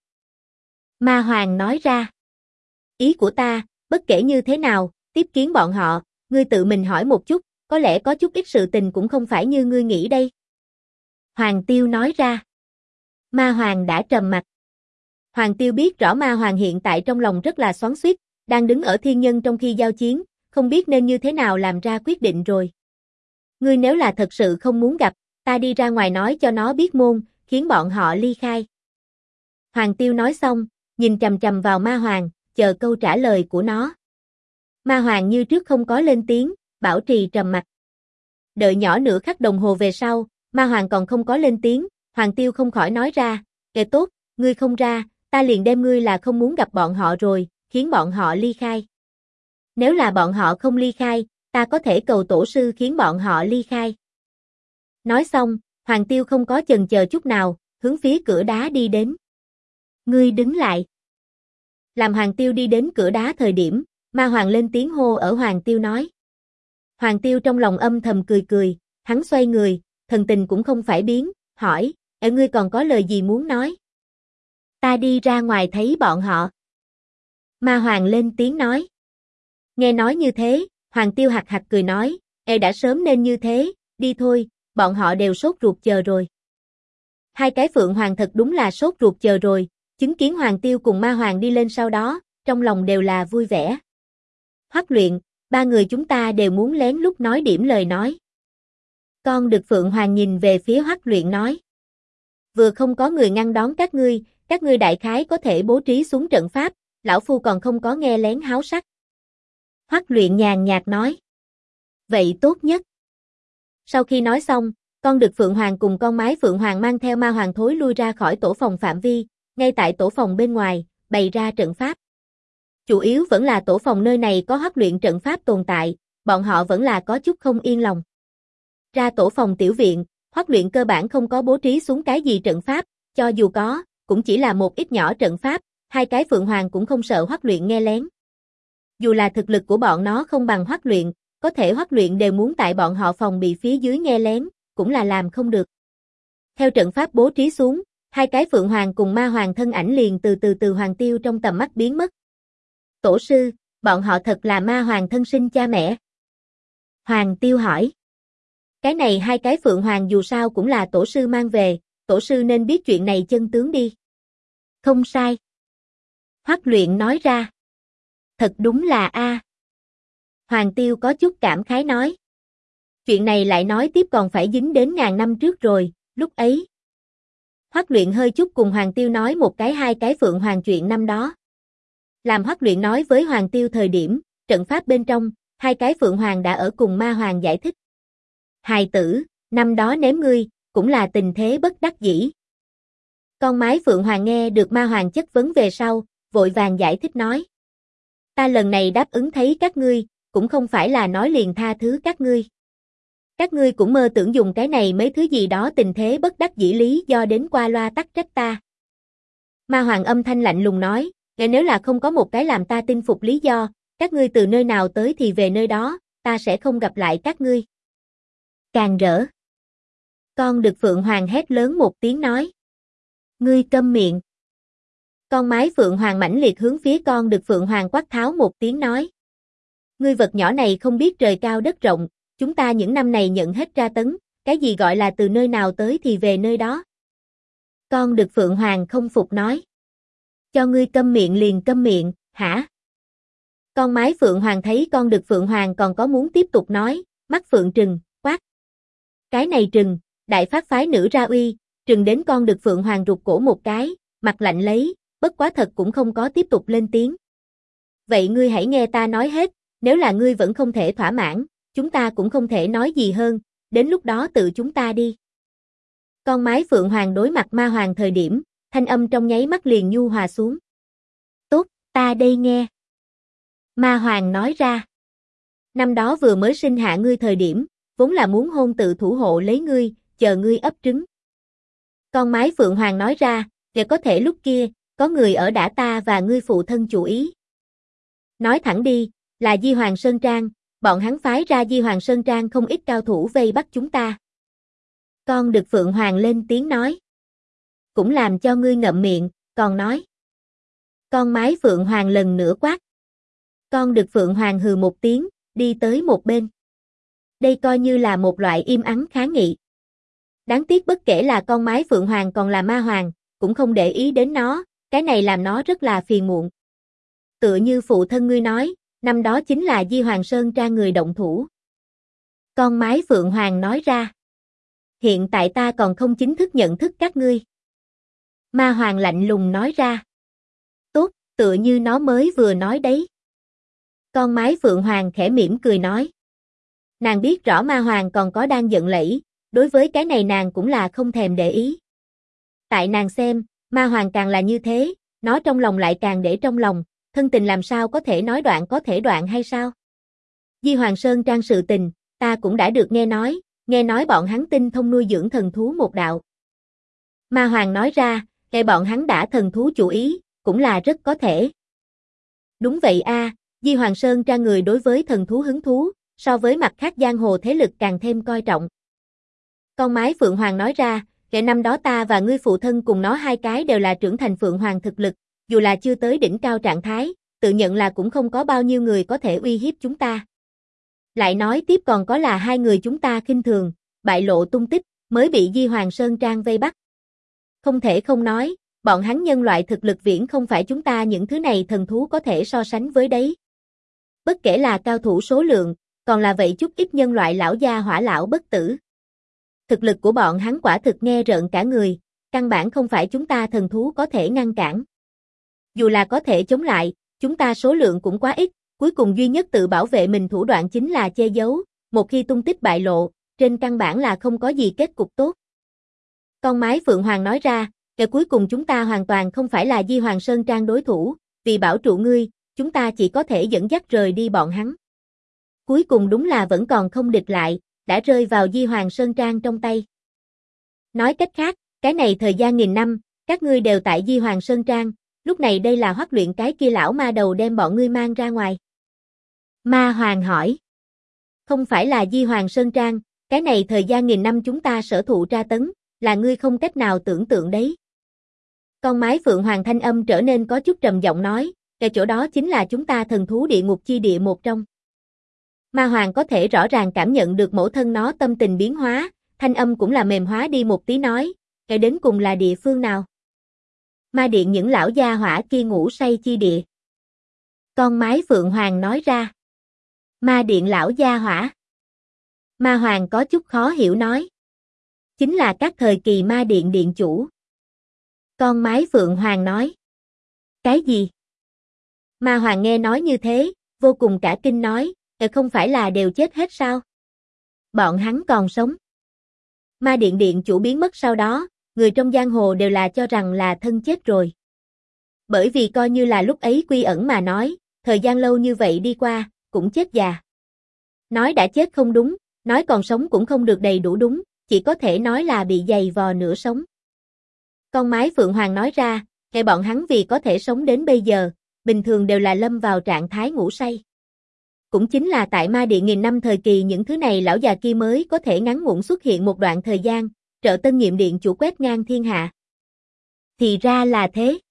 Ma Hoàng nói ra. Ý của ta, bất kể như thế nào, tiếp kiến bọn họ, ngươi tự mình hỏi một chút, có lẽ có chút ít sự tình cũng không phải như ngươi nghĩ đây. Hoàng Tiêu nói ra. Ma Hoàng đã trầm mặt. Hoàng Tiêu biết rõ Ma Hoàng hiện tại trong lòng rất là xoắn xuýt, đang đứng ở thiên nhân trong khi giao chiến, không biết nên như thế nào làm ra quyết định rồi. Ngươi nếu là thật sự không muốn gặp, ta đi ra ngoài nói cho nó biết môn, khiến bọn họ ly khai. Hoàng Tiêu nói xong, nhìn chằm chằm vào Ma Hoàng, chờ câu trả lời của nó. Ma Hoàng như trước không có lên tiếng, bảo trì trầm mặc. Đợi nhỏ nửa khắc đồng hồ về sau, Ma Hoàng còn không có lên tiếng, Hoàng Tiêu không khỏi nói ra, kệ tốt, ngươi không ra, ta liền đem ngươi là không muốn gặp bọn họ rồi, khiến bọn họ ly khai. Nếu là bọn họ không ly khai, ta có thể cầu tổ sư khiến bọn họ ly khai. Nói xong, Hoàng Tiêu không có chần chờ chút nào, hướng phía cửa đá đi đến. Ngươi đứng lại. Làm Hoàng Tiêu đi đến cửa đá thời điểm, Ma Hoàng lên tiếng hô ở Hoàng Tiêu nói. Hoàng Tiêu trong lòng âm thầm cười cười, hắn xoay người, thần tình cũng không phải biến, hỏi, ngươi còn có lời gì muốn nói? Ta đi ra ngoài thấy bọn họ. Ma Hoàng lên tiếng nói. Nghe nói như thế, Hoàng Tiêu hạc hạc cười nói, đã sớm nên như thế, đi thôi, bọn họ đều sốt ruột chờ rồi. Hai cái Phượng Hoàng thật đúng là sốt ruột chờ rồi, chứng kiến Hoàng Tiêu cùng Ma Hoàng đi lên sau đó, trong lòng đều là vui vẻ. Hoắc Luyện, ba người chúng ta đều muốn lén lút nói điểm lời nói. Con Đực Phượng Hoàng nhìn về phía Hoắc Luyện nói. Vừa không có người ngăn đón các ngươi đại khái có thể bố trí xuống trận pháp, lão phu còn không có nghe lén háo sắc. Hoắc Luyện nhàn nhạt nói. Vậy tốt nhất. Sau khi nói xong, con Đực Phượng Hoàng cùng con Mái Phượng Hoàng mang theo Ma Hoàng thối lui ra khỏi tổ phòng phạm vi, ngay tại tổ phòng bên ngoài, bày ra trận pháp. Chủ yếu vẫn là tổ phòng nơi này có Hoắc Luyện trận pháp tồn tại, bọn họ vẫn là có chút không yên lòng. Ra tổ phòng tiểu viện, Hoắc Luyện cơ bản không có bố trí xuống cái gì trận pháp, cho dù có, cũng chỉ là một ít nhỏ trận pháp, hai cái Phượng Hoàng cũng không sợ Hoắc Luyện nghe lén. Dù là thực lực của bọn nó không bằng Hoắc Luyện, có thể Hoắc Luyện đều muốn tại bọn họ phòng bị phía dưới nghe lén, cũng là làm không được. Theo trận pháp bố trí xuống, hai cái Phượng Hoàng cùng Ma Hoàng thân ảnh liền từ Hoàng Tiêu trong tầm mắt biến mất. Tổ sư, bọn họ thật là Ma Hoàng thân sinh cha mẹ. Hoàng Tiêu hỏi. Cái này hai cái Phượng Hoàng dù sao cũng là tổ sư mang về, tổ sư nên biết chuyện này chân tướng đi. Không sai. Hoắc Luyện nói ra. Thật đúng là a. Hoàng Tiêu có chút cảm khái nói. Chuyện này lại nói tiếp còn phải dính đến ngàn năm trước rồi, lúc ấy. Hoắc Luyện hơi chút cùng Hoàng Tiêu nói một cái hai cái Phượng Hoàng chuyện năm đó. Làm Hoắc Luyện nói với Hoàng Tiêu thời điểm, trận pháp bên trong, hai cái Phượng Hoàng đã ở cùng Ma Hoàng giải thích. Hài tử, năm đó ném ngươi, cũng là tình thế bất đắc dĩ. Con Mái Phượng Hoàng nghe được Ma Hoàng chất vấn về sau, vội vàng giải thích nói. Ta lần này đáp ứng thấy các ngươi, cũng không phải là nói liền tha thứ các ngươi. Các ngươi cũng mơ tưởng dùng cái này mấy thứ gì đó tình thế bất đắc dĩ lý do đến qua loa tắc trách ta. Ma Hoàng âm thanh lạnh lùng nói, nếu là không có một cái làm ta tin phục lý do, các ngươi từ nơi nào tới thì về nơi đó, ta sẽ không gặp lại các ngươi. Càng rỡ. Con Đực Phượng Hoàng hét lớn một tiếng nói. Ngươi câm miệng. Con Mái Phượng Hoàng mãnh liệt hướng phía con Đực Phượng Hoàng quát tháo một tiếng nói. Ngươi vật nhỏ này không biết trời cao đất rộng, chúng ta những năm này nhận hết tra tấn, cái gì gọi là từ nơi nào tới thì về nơi đó. Con Đực Phượng Hoàng không phục nói. Cho ngươi câm miệng liền câm miệng, hả? Con Mái Phượng Hoàng thấy con Đực Phượng Hoàng còn có muốn tiếp tục nói, mắt Phượng trừng, quát. Cái này trừng, đại phát phái nữ ra uy, trừng đến con Đực Phượng Hoàng rụt cổ một cái, mặt lạnh lấy, bất quá thật cũng không có tiếp tục lên tiếng. Vậy ngươi hãy nghe ta nói hết, nếu là ngươi vẫn không thể thỏa mãn, chúng ta cũng không thể nói gì hơn, đến lúc đó tự chúng ta đi. Con mái Phượng Hoàng đối mặt Ma Hoàng thời điểm, thanh âm trong nháy mắt liền nhu hòa xuống. Tốt, ta đây nghe. Ma Hoàng nói ra. Năm đó vừa mới sinh hạ ngươi thời điểm, vốn là muốn hôn tự thủ hộ lấy ngươi, chờ ngươi ấp trứng. Con mái Phượng Hoàng nói ra, để có thể lúc kia, có người ở đã ta và ngươi phụ thân chủ ý. Nói thẳng đi, là Di Hoàng Sơn Trang, bọn hắn phái ra Di Hoàng Sơn Trang không ít cao thủ vây bắt chúng ta. Con đực Phượng Hoàng lên tiếng nói. Cũng làm cho ngươi ngậm miệng, còn nói. Con mái Phượng Hoàng lần nữa quát. Con đực Phượng Hoàng hừ một tiếng, đi tới một bên. Đây coi như là một loại im ắng kháng nghị. Đáng tiếc bất kể là con mái Phượng Hoàng còn là Ma Hoàng, cũng không để ý đến nó, cái này làm nó rất là phiền muộn. Tựa như phụ thân ngươi nói, năm đó chính là Di Hoàng Sơn Trang người động thủ. Con mái Phượng Hoàng nói ra. Hiện tại ta còn không chính thức nhận thức các ngươi. Ma Hoàng lạnh lùng nói ra. Tốt, tựa như nó mới vừa nói đấy. Con mái Phượng Hoàng khẽ mỉm cười nói. Nàng biết rõ Ma Hoàng còn có đang giận lẫy, đối với cái này nàng cũng là không thèm để ý. Tại nàng xem, Ma Hoàng càng là như thế, nó trong lòng lại càng để trong lòng, thân tình làm sao có thể nói đoạn có thể đoạn hay sao? Di Hoàng Sơn Trang sự tình, ta cũng đã được nghe nói bọn hắn tinh thông nuôi dưỡng thần thú một đạo. Ma Hoàng nói ra, cái bọn hắn đã thần thú chủ ý, cũng là rất có thể. Đúng vậy a, Di Hoàng Sơn Trang người đối với thần thú hứng thú, so với mặt khác giang hồ thế lực càng thêm coi trọng. Con mái Phượng Hoàng nói ra, kể năm đó ta và ngươi phụ thân cùng nó hai cái đều là trưởng thành Phượng Hoàng thực lực, dù là chưa tới đỉnh cao trạng thái, tự nhận là cũng không có bao nhiêu người có thể uy hiếp chúng ta. Lại nói tiếp còn có là hai người chúng ta khinh thường, bại lộ tung tích, mới bị Di Hoàng Sơn Trang vây bắt. Không thể không nói, bọn hắn nhân loại thực lực viễn không phải chúng ta những thứ này thần thú có thể so sánh với đấy. Bất kể là cao thủ số lượng, còn là vậy chút ít nhân loại lão gia hỏa lão bất tử. Thực lực của bọn hắn quả thực nghe rợn cả người, căn bản không phải chúng ta thần thú có thể ngăn cản. Dù là có thể chống lại, chúng ta số lượng cũng quá ít, cuối cùng duy nhất tự bảo vệ mình thủ đoạn chính là che giấu, một khi tung tích bại lộ, trên căn bản là không có gì kết cục tốt. Con mái Phượng Hoàng nói ra, kể cuối cùng chúng ta hoàn toàn không phải là Di Hoàng Sơn Trang đối thủ, vì bảo trụ ngươi, chúng ta chỉ có thể dẫn dắt rời đi bọn hắn. Cuối cùng đúng là vẫn còn không địch lại, đã rơi vào Di Hoàng Sơn Trang trong tay. Nói cách khác, cái này thời gian nghìn năm, các ngươi đều tại Di Hoàng Sơn Trang, lúc này đây là Hoắc Luyện cái kia lão ma đầu đem bọn ngươi mang ra ngoài. Ma Hoàng hỏi. Không phải là Di Hoàng Sơn Trang, cái này thời gian nghìn năm chúng ta sở thụ tra tấn, là ngươi không cách nào tưởng tượng đấy. Con mái Phượng Hoàng thanh âm trở nên có chút trầm giọng nói, cái chỗ đó chính là chúng ta thần thú địa ngục chi địa một trong. Ma Hoàng có thể rõ ràng cảm nhận được mẫu thân nó tâm tình biến hóa, thanh âm cũng là mềm hóa đi một tí nói, cái đến cùng là địa phương nào? Ma điện những lão gia hỏa kia ngủ say chi địa. Con mái Phượng Hoàng nói ra. Ma điện lão gia hỏa. Ma Hoàng có chút khó hiểu nói. Chính là các thời kỳ ma điện điện chủ. Con mái Phượng Hoàng nói. Cái gì? Ma Hoàng nghe nói như thế, vô cùng cả kinh nói, không phải là đều chết hết sao? Bọn hắn còn sống. Ma điện điện chủ biến mất sau đó, người trong giang hồ đều là cho rằng là thân chết rồi. Bởi vì coi như là lúc ấy quy ẩn mà nói, thời gian lâu như vậy đi qua, cũng chết già. Nói đã chết không đúng, nói còn sống cũng không được đầy đủ đúng, chỉ có thể nói là bị giày vò nửa sống. Con mái Phượng Hoàng nói ra, cái bọn hắn vì có thể sống đến bây giờ, bình thường đều là lâm vào trạng thái ngủ say. Cũng chính là tại ma điện nghìn năm thời kỳ những thứ này lão già kia mới có thể ngắn ngủn xuất hiện một đoạn thời gian, trợ tân nhiệm điện chủ quét ngang thiên hạ. Thì ra là thế.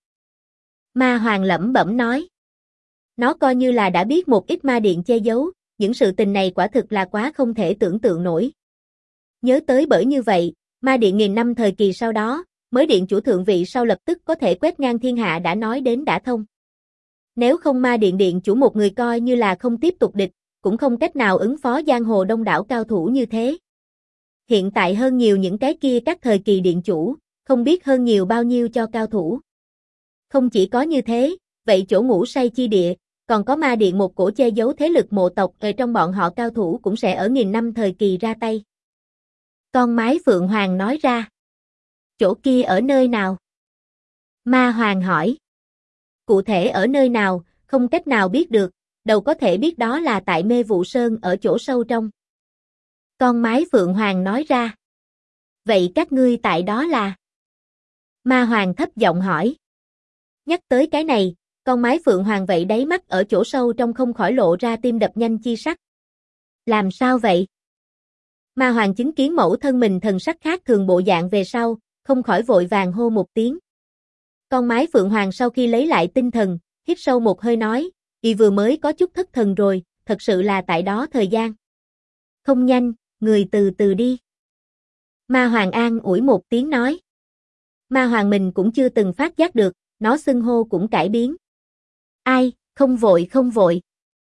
Ma Hoàng lẩm bẩm nói. Nó coi như là đã biết một ít ma điện che giấu, những sự tình này quả thực là quá không thể tưởng tượng nổi. Nhớ tới bởi như vậy, ma điện nghìn năm thời kỳ sau đó, mới điện chủ thượng vị sau lập tức có thể quét ngang thiên hạ đã nói đến đã thông. Nếu không ma điện điện chủ một người coi như là không tiếp tục địch, cũng không cách nào ứng phó giang hồ đông đảo cao thủ như thế. Hiện tại hơn nhiều những cái kia các thời kỳ điện chủ, không biết hơn nhiều bao nhiêu cho cao thủ. Không chỉ có như thế, vậy chỗ ngủ say chi địa, còn có ma điện một cổ che giấu thế lực mộ tộc, ở trong bọn họ cao thủ cũng sẽ ở nghìn năm thời kỳ ra tay. Con mái Phượng Hoàng nói ra. Chỗ kia ở nơi nào? Ma Hoàng hỏi. Cụ thể ở nơi nào, không cách nào biết được, đầu có thể biết đó là tại Mê Vụ Sơn ở chỗ sâu trong. Con mái Phượng Hoàng nói ra. Vậy các ngươi tại đó là? Ma Hoàng thấp giọng hỏi. Nhắc tới cái này, con mái Phượng Hoàng vậy đáy mắt ở chỗ sâu trong không khỏi lộ ra tim đập nhanh chi sắc. Làm sao vậy? Ma Hoàng chứng kiến mẫu thân mình thần sắc khác thường bộ dạng về sau, không khỏi vội vàng hô một tiếng. Con mái Phượng Hoàng sau khi lấy lại tinh thần, hít sâu một hơi nói, y vừa mới có chút thất thần rồi, thật sự là tại đó thời gian. Không nhanh, người từ từ đi. Ma Hoàng an ủi một tiếng nói. Ma Hoàng mình cũng chưa từng phát giác được, nó xưng hô cũng cải biến. Ai, không vội không vội.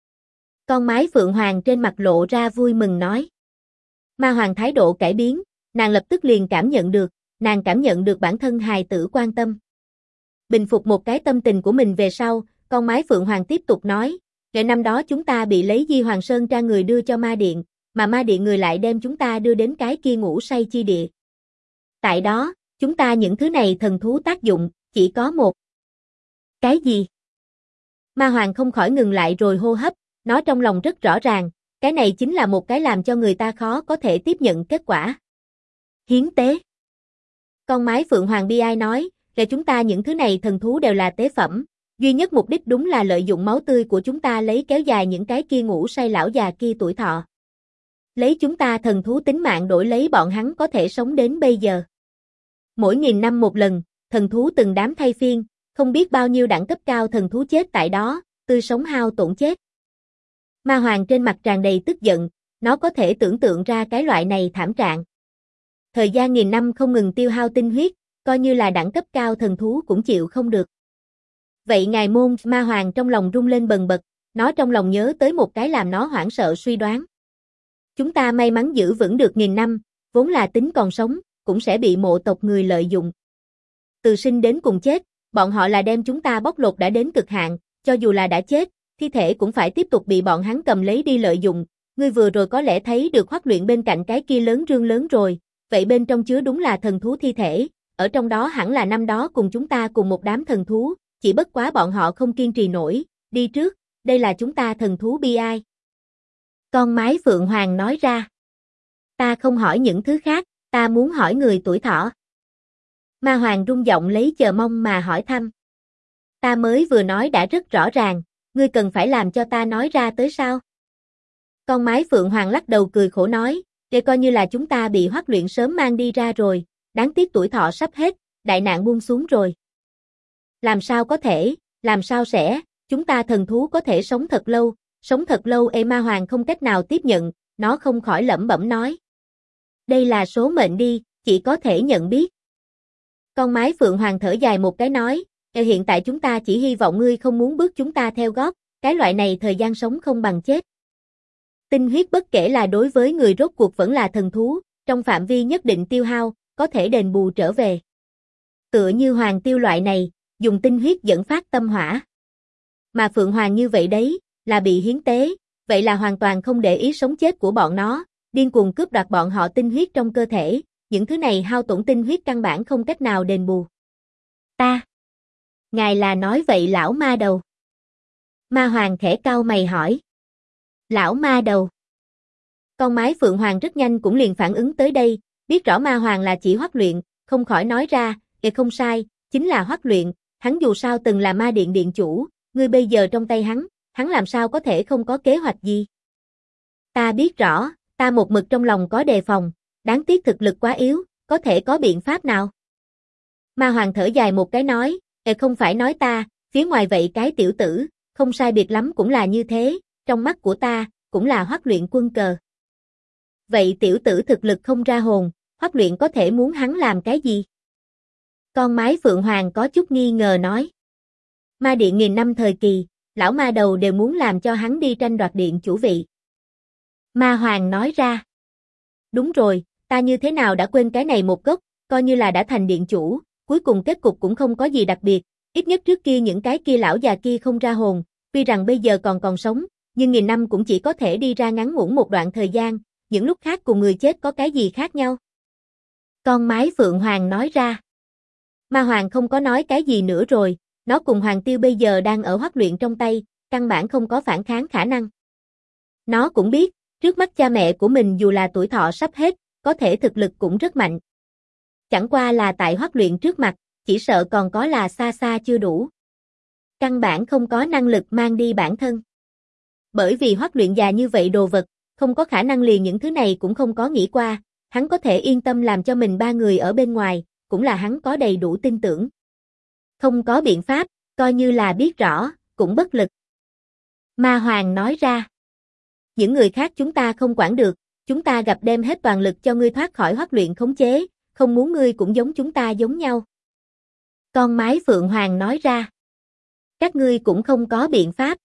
Con mái Phượng Hoàng trên mặt lộ ra vui mừng nói. Ma Hoàng thái độ cải biến, nàng lập tức liền cảm nhận được bản thân hài tử quan tâm. Bình phục một cái tâm tình của mình về sau, con mái Phượng Hoàng tiếp tục nói, ngày năm đó chúng ta bị lấy Di Hoàng Sơn tra người đưa cho ma điện, mà ma điện người lại đem chúng ta đưa đến cái kia ngủ say chi địa. Tại đó, chúng ta những thứ này thần thú tác dụng, chỉ có một. Cái gì? Ma Hoàng không khỏi ngừng lại rồi hô hấp, nó trong lòng rất rõ ràng, cái này chính là một cái làm cho người ta khó có thể tiếp nhận kết quả. Hiến tế. Con mái Phượng Hoàng bi ai nói, là chúng ta những thứ này thần thú đều là tế phẩm, duy nhất mục đích đúng là lợi dụng máu tươi của chúng ta lấy kéo dài những cái kia ngủ say lão già kia tuổi thọ. Lấy chúng ta thần thú tính mạng đổi lấy bọn hắn có thể sống đến bây giờ. Mỗi nghìn năm một lần, thần thú từng đám thay phiên, không biết bao nhiêu đẳng cấp cao thần thú chết tại đó, tươi sống hao tổn chết. Ma Hoàng trên mặt tràn đầy tức giận, nó có thể tưởng tượng ra cái loại này thảm trạng. Thời gian nghìn năm không ngừng tiêu hao tinh huyết, coi như là đẳng cấp cao thần thú cũng chịu không được. Vậy ngài môn Ma Hoàng trong lòng rung lên bần bật, nó trong lòng nhớ tới một cái làm nó hoảng sợ suy đoán. Chúng ta may mắn giữ vững được nghìn năm, vốn là tính còn sống, cũng sẽ bị mộ tộc người lợi dụng. Từ sinh đến cùng chết, bọn họ là đem chúng ta bóc lột đã đến cực hạn, cho dù là đã chết, thi thể cũng phải tiếp tục bị bọn hắn cầm lấy đi lợi dụng. Ngươi vừa rồi có lẽ thấy được Hoắc Luyện bên cạnh cái kia lớn rương lớn rồi, vậy bên trong chứa đúng là thần thú thi thể, ở trong đó hẳn là năm đó cùng chúng ta cùng một đám thần thú, chỉ bất quá bọn họ không kiên trì nổi, đi trước, đây là chúng ta thần thú bi ai. Con mái Phượng Hoàng nói ra. Ta không hỏi những thứ khác, ta muốn hỏi người tuổi thọ. Ma Hoàng rung giọng lấy chờ mong mà hỏi thăm. Ta mới vừa nói đã rất rõ ràng, ngươi cần phải làm cho ta nói ra tới sao? Con mái Phượng Hoàng lắc đầu cười khổ nói, để coi như là chúng ta bị Hoắc Luyện sớm mang đi ra rồi, đáng tiếc tuổi thọ sắp hết, đại nạn buông xuống rồi. Làm sao có thể, làm sao sẽ, chúng ta thần thú có thể sống thật lâu Ma Hoàng không cách nào tiếp nhận, nó không khỏi lẩm bẩm nói. Đây là số mệnh đi, chỉ có thể nhận biết. Con mái Phượng Hoàng thở dài một cái nói, hiện tại chúng ta chỉ hy vọng ngươi không muốn bước chúng ta theo gót, cái loại này thời gian sống không bằng chết. Tinh huyết bất kể là đối với người rốt cuộc vẫn là thần thú, trong phạm vi nhất định tiêu hao, có thể đền bù trở về. Tựa như Hoàng Tiêu loại này, dùng tinh huyết dẫn phát tâm hỏa. Mà Phượng Hoàng như vậy đấy, là bị hiến tế, vậy là hoàn toàn không để ý sống chết của bọn nó, điên cuồng cướp đoạt bọn họ tinh huyết trong cơ thể, những thứ này hao tổn tinh huyết căn bản không cách nào đền bù. Ta. Ngài là nói vậy lão ma đầu. Ma Hoàng khẽ cau mày hỏi. Lão ma đầu. Con mái Phượng Hoàng rất nhanh cũng liền phản ứng tới đây, biết rõ Ma Hoàng là chỉ Hoắc Luyện, không khỏi nói ra, không sai, chính là Hoắc Luyện, hắn dù sao từng là ma điện điện chủ, ngươi bây giờ trong tay hắn làm sao có thể không có kế hoạch gì. Ta biết rõ, ta một mực trong lòng có đề phòng, đáng tiếc thực lực quá yếu, có thể có biện pháp nào? Ma Hoàng thở dài một cái nói, không phải nói ta, phía ngoài vậy cái tiểu tử, không sai biệt lắm cũng là như thế, trong mắt của ta, cũng là Hoắc Luyện quân cờ. Vậy tiểu tử thực lực không ra hồn, Hoắc Luyện có thể muốn hắn làm cái gì? Con mái Phượng Hoàng có chút nghi ngờ nói. Ma điện nghìn năm thời kỳ, lão ma đầu đều muốn làm cho hắn đi tranh đoạt điện chủ vị. Ma Hoàng nói ra. Đúng rồi, ta như thế nào đã quên cái này một gốc, coi như là đã thành điện chủ, cuối cùng kết cục cũng không có gì đặc biệt, ít nhất trước kia những cái kia lão già kia không ra hồn, tuy rằng bây giờ còn sống, nhưng nghìn năm cũng chỉ có thể đi ra ngắn ngủn một đoạn thời gian, những lúc khác cùng người chết có cái gì khác nhau? Con mái Phượng Hoàng nói ra. Ma Hoàng không có nói cái gì nữa rồi, nó cùng Hoàng Tiêu bây giờ đang ở Hoắc Luyện trong tay, căn bản không có phản kháng khả năng. Nó cũng biết, trước mắt cha mẹ của mình dù là tuổi thọ sắp hết, có thể thực lực cũng rất mạnh. Chẳng qua là tại Hoắc Luyện trước mặt, chỉ sợ còn có là xa xa chưa đủ. Căn bản không có năng lực mang đi bản thân. Bởi vì Hoắc Luyện già như vậy đồ vật, không có khả năng liền những thứ này cũng không có nghĩ qua, hắn có thể yên tâm làm cho mình ba người ở bên ngoài, cũng là hắn có đầy đủ tin tưởng. Không có biện pháp, coi như là biết rõ, cũng bất lực. Ma Hoàng nói ra. Những người khác chúng ta không quản được, chúng ta gặp đem hết toàn lực cho ngươi thoát khỏi Hoắc Luyện khống chế, không muốn ngươi cũng giống chúng ta giống nhau. Con mái Phượng Hoàng nói ra. Các ngươi cũng không có biện pháp.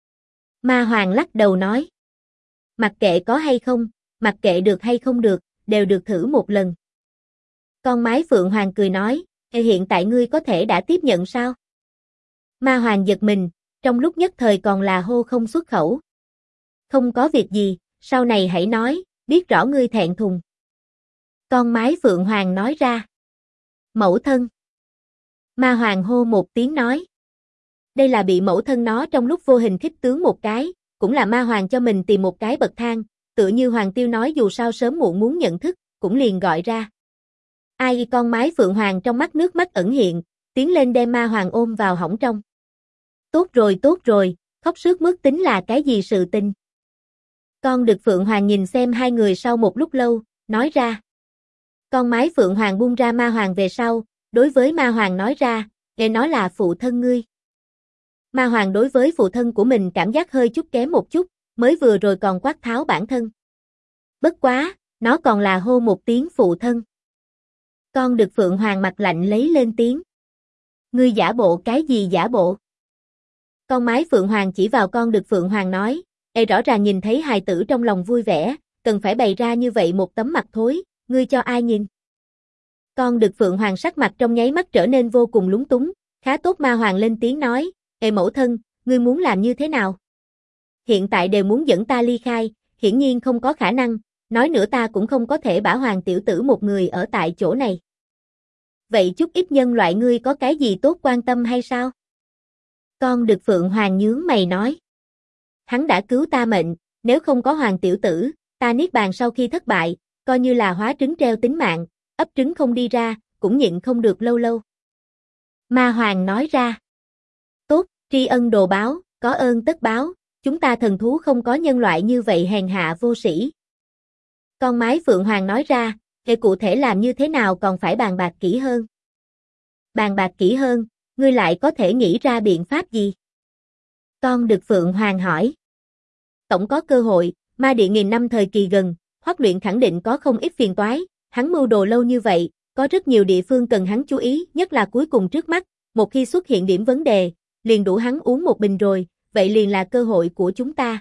Ma Hoàng lắc đầu nói. Mặc kệ có hay không, mặc kệ được hay không được, đều được thử một lần. Con mái Phượng Hoàng cười nói, hiện tại ngươi có thể đã tiếp nhận sao? Ma Hoàng giật mình, trong lúc nhất thời còn là hô không xuất khẩu. Không có việc gì, sau này hãy nói, biết rõ ngươi thẹn thùng. Con mái Phượng Hoàng nói ra. Mẫu thân. Ma Hoàng hô một tiếng nói. Đây là bị mẫu thân nó trong lúc vô hình khích tướng một cái, cũng là Ma Hoàng cho mình tìm một cái bậc thang, tựa như Hoàng Tiêu nói dù sao sớm muộn muốn nhận thức, cũng liền gọi ra. Ai con mái Phượng Hoàng trong mắt nước mắt ẩn hiện, tiến lên đem Ma Hoàng ôm vào hõng trong. Tốt rồi, khóc sướt mướt tính là cái gì sự tình. Con đực Phượng Hoàng nhìn xem hai người sau một lúc lâu, nói ra. Con mái Phượng Hoàng buông ra Ma Hoàng về sau, đối với Ma Hoàng nói ra, nghe nói là phụ thân ngươi. Ma Hoàng đối với phụ thân của mình cảm giác hơi chút kém một chút, mới vừa rồi còn quát tháo bản thân. Bất quá, nó còn là hô một tiếng phụ thân. Con đực Phượng Hoàng mặt lạnh lấy lên tiếng. Ngươi giả bộ cái gì giả bộ? Con mái Phượng Hoàng chỉ vào con đực Phượng Hoàng nói, rõ ràng nhìn thấy hài tử trong lòng vui vẻ, cần phải bày ra như vậy một tấm mặt thối, ngươi cho ai nhìn? Con đực Phượng Hoàng sắc mặt trong nháy mắt trở nên vô cùng lúng túng, khá tốt Ma Hoàng lên tiếng nói, mẫu thân, ngươi muốn làm như thế nào? Hiện tại đều muốn dẫn ta ly khai, hiển nhiên không có khả năng, nói nữa ta cũng không có thể bả Hoàng tiểu tử một người ở tại chỗ này. Vậy chút ít nhân loại ngươi có cái gì tốt quan tâm hay sao? Con đực Phượng Hoàng nhướng mày nói. Hắn đã cứu ta mệnh, nếu không có Hoàng tiểu tử, ta niết bàn sau khi thất bại, coi như là hóa trứng treo tính mạng, ấp trứng không đi ra, cũng nhịn không được lâu lâu. Ma Hoàng nói ra. Tốt, tri ân đồ báo, có ơn tất báo, chúng ta thần thú không có nhân loại như vậy hèn hạ vô sĩ. Con mái Phượng Hoàng nói ra, cụ thể làm như thế nào còn phải bàn bạc kỹ hơn. Bàn bạc kỹ hơn, ngươi lại có thể nghĩ ra biện pháp gì? Con đực Phượng Hoàng hỏi. Tổng có cơ hội, ma địa nghìn năm thời kỳ gần, Hoắc Luyện khẳng định có không ít phiền toái, hắn mưu đồ lâu như vậy, có rất nhiều địa phương cần hắn chú ý, nhất là cuối cùng trước mắt, một khi xuất hiện điểm vấn đề, liền đủ hắn uống một bình rồi, vậy liền là cơ hội của chúng ta.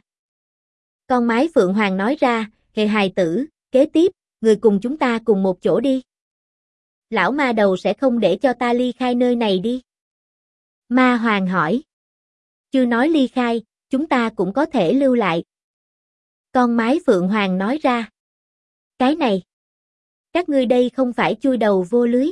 Con mái Phượng Hoàng nói ra, hài tử, kế tiếp, người cùng chúng ta cùng một chỗ đi. Lão ma đầu sẽ không để cho ta ly khai nơi này đi. Ma Hoàng hỏi. Chưa nói ly khai, chúng ta cũng có thể lưu lại. Con mái Phượng Hoàng nói ra. Cái này. Các ngươi đây không phải chui đầu vô lưới.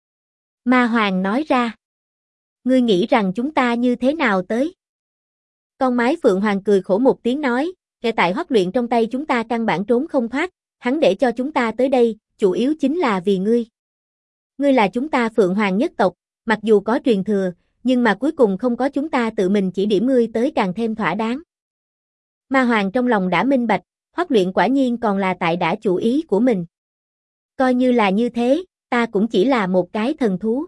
Ma Hoàng nói ra. Ngươi nghĩ rằng chúng ta như thế nào tới? Con mái Phượng Hoàng cười khổ một tiếng nói, hiện tại Hoắc Luyện trong tay chúng ta căn bản trốn không thoát, hắn để cho chúng ta tới đây, chủ yếu chính là vì ngươi. Ngươi là chúng ta Phượng Hoàng nhất tộc, mặc dù có truyền thừa, nhưng mà cuối cùng không có chúng ta tự mình chỉ điểm ngươi tới càng thêm thỏa đáng. Ma Hoàng trong lòng đã minh bạch, Hoắc Luyện quả nhiên còn là tại đã chủ ý của mình. Coi như là như thế, ta cũng chỉ là một cái thần thú.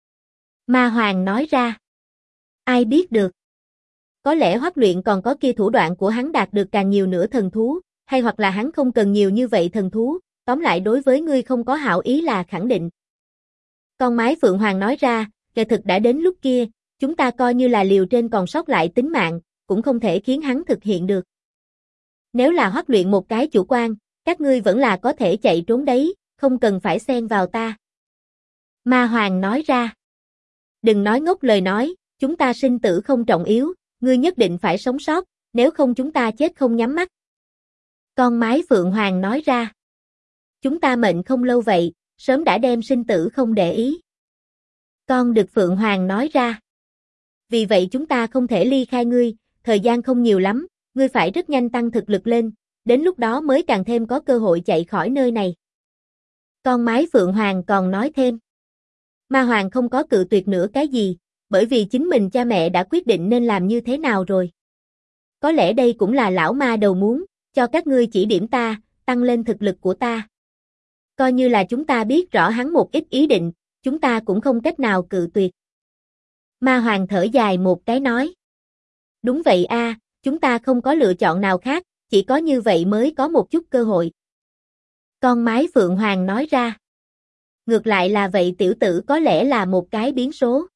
Ma Hoàng nói ra. Ai biết được. Có lẽ Hoắc Luyện còn có kia thủ đoạn của hắn đạt được càng nhiều nữa thần thú, hay hoặc là hắn không cần nhiều như vậy thần thú, tóm lại đối với ngươi không có hảo ý là khẳng định. Con mái Phượng Hoàng nói ra, kể thực đã đến lúc kia, chúng ta coi như là liều trên còn sót lại tính mạng, cũng không thể khiến hắn thực hiện được. Nếu là Hoắc Luyện một cái chủ quan, các ngươi vẫn là có thể chạy trốn đấy, không cần phải xen vào ta. Ma Hoàng nói ra. Đừng nói ngốc lời nói, chúng ta sinh tử không trọng yếu, ngươi nhất định phải sống sót, nếu không chúng ta chết không nhắm mắt. Con mái Phượng Hoàng nói ra. Chúng ta mệnh không lâu vậy, sớm đã đem sinh tử không để ý. Con đực Phượng Hoàng nói ra. Vì vậy chúng ta không thể ly khai ngươi, thời gian không nhiều lắm, ngươi phải rất nhanh tăng thực lực lên, đến lúc đó mới càng thêm có cơ hội chạy khỏi nơi này. Con mái Phượng Hoàng còn nói thêm. Ma Hoàng không có cự tuyệt nữa cái gì, bởi vì chính mình cha mẹ đã quyết định nên làm như thế nào rồi. Có lẽ đây cũng là lão ma đầu muốn, cho các ngươi chỉ điểm ta, tăng lên thực lực của ta. Coi như là chúng ta biết rõ hắn một ít ý định, chúng ta cũng không cách nào cự tuyệt. Ma Hoàng thở dài một cái nói. Đúng vậy a, chúng ta không có lựa chọn nào khác, chỉ có như vậy mới có một chút cơ hội. Con mái Phượng Hoàng nói ra. Ngược lại là vậy tiểu tử có lẽ là một cái biến số.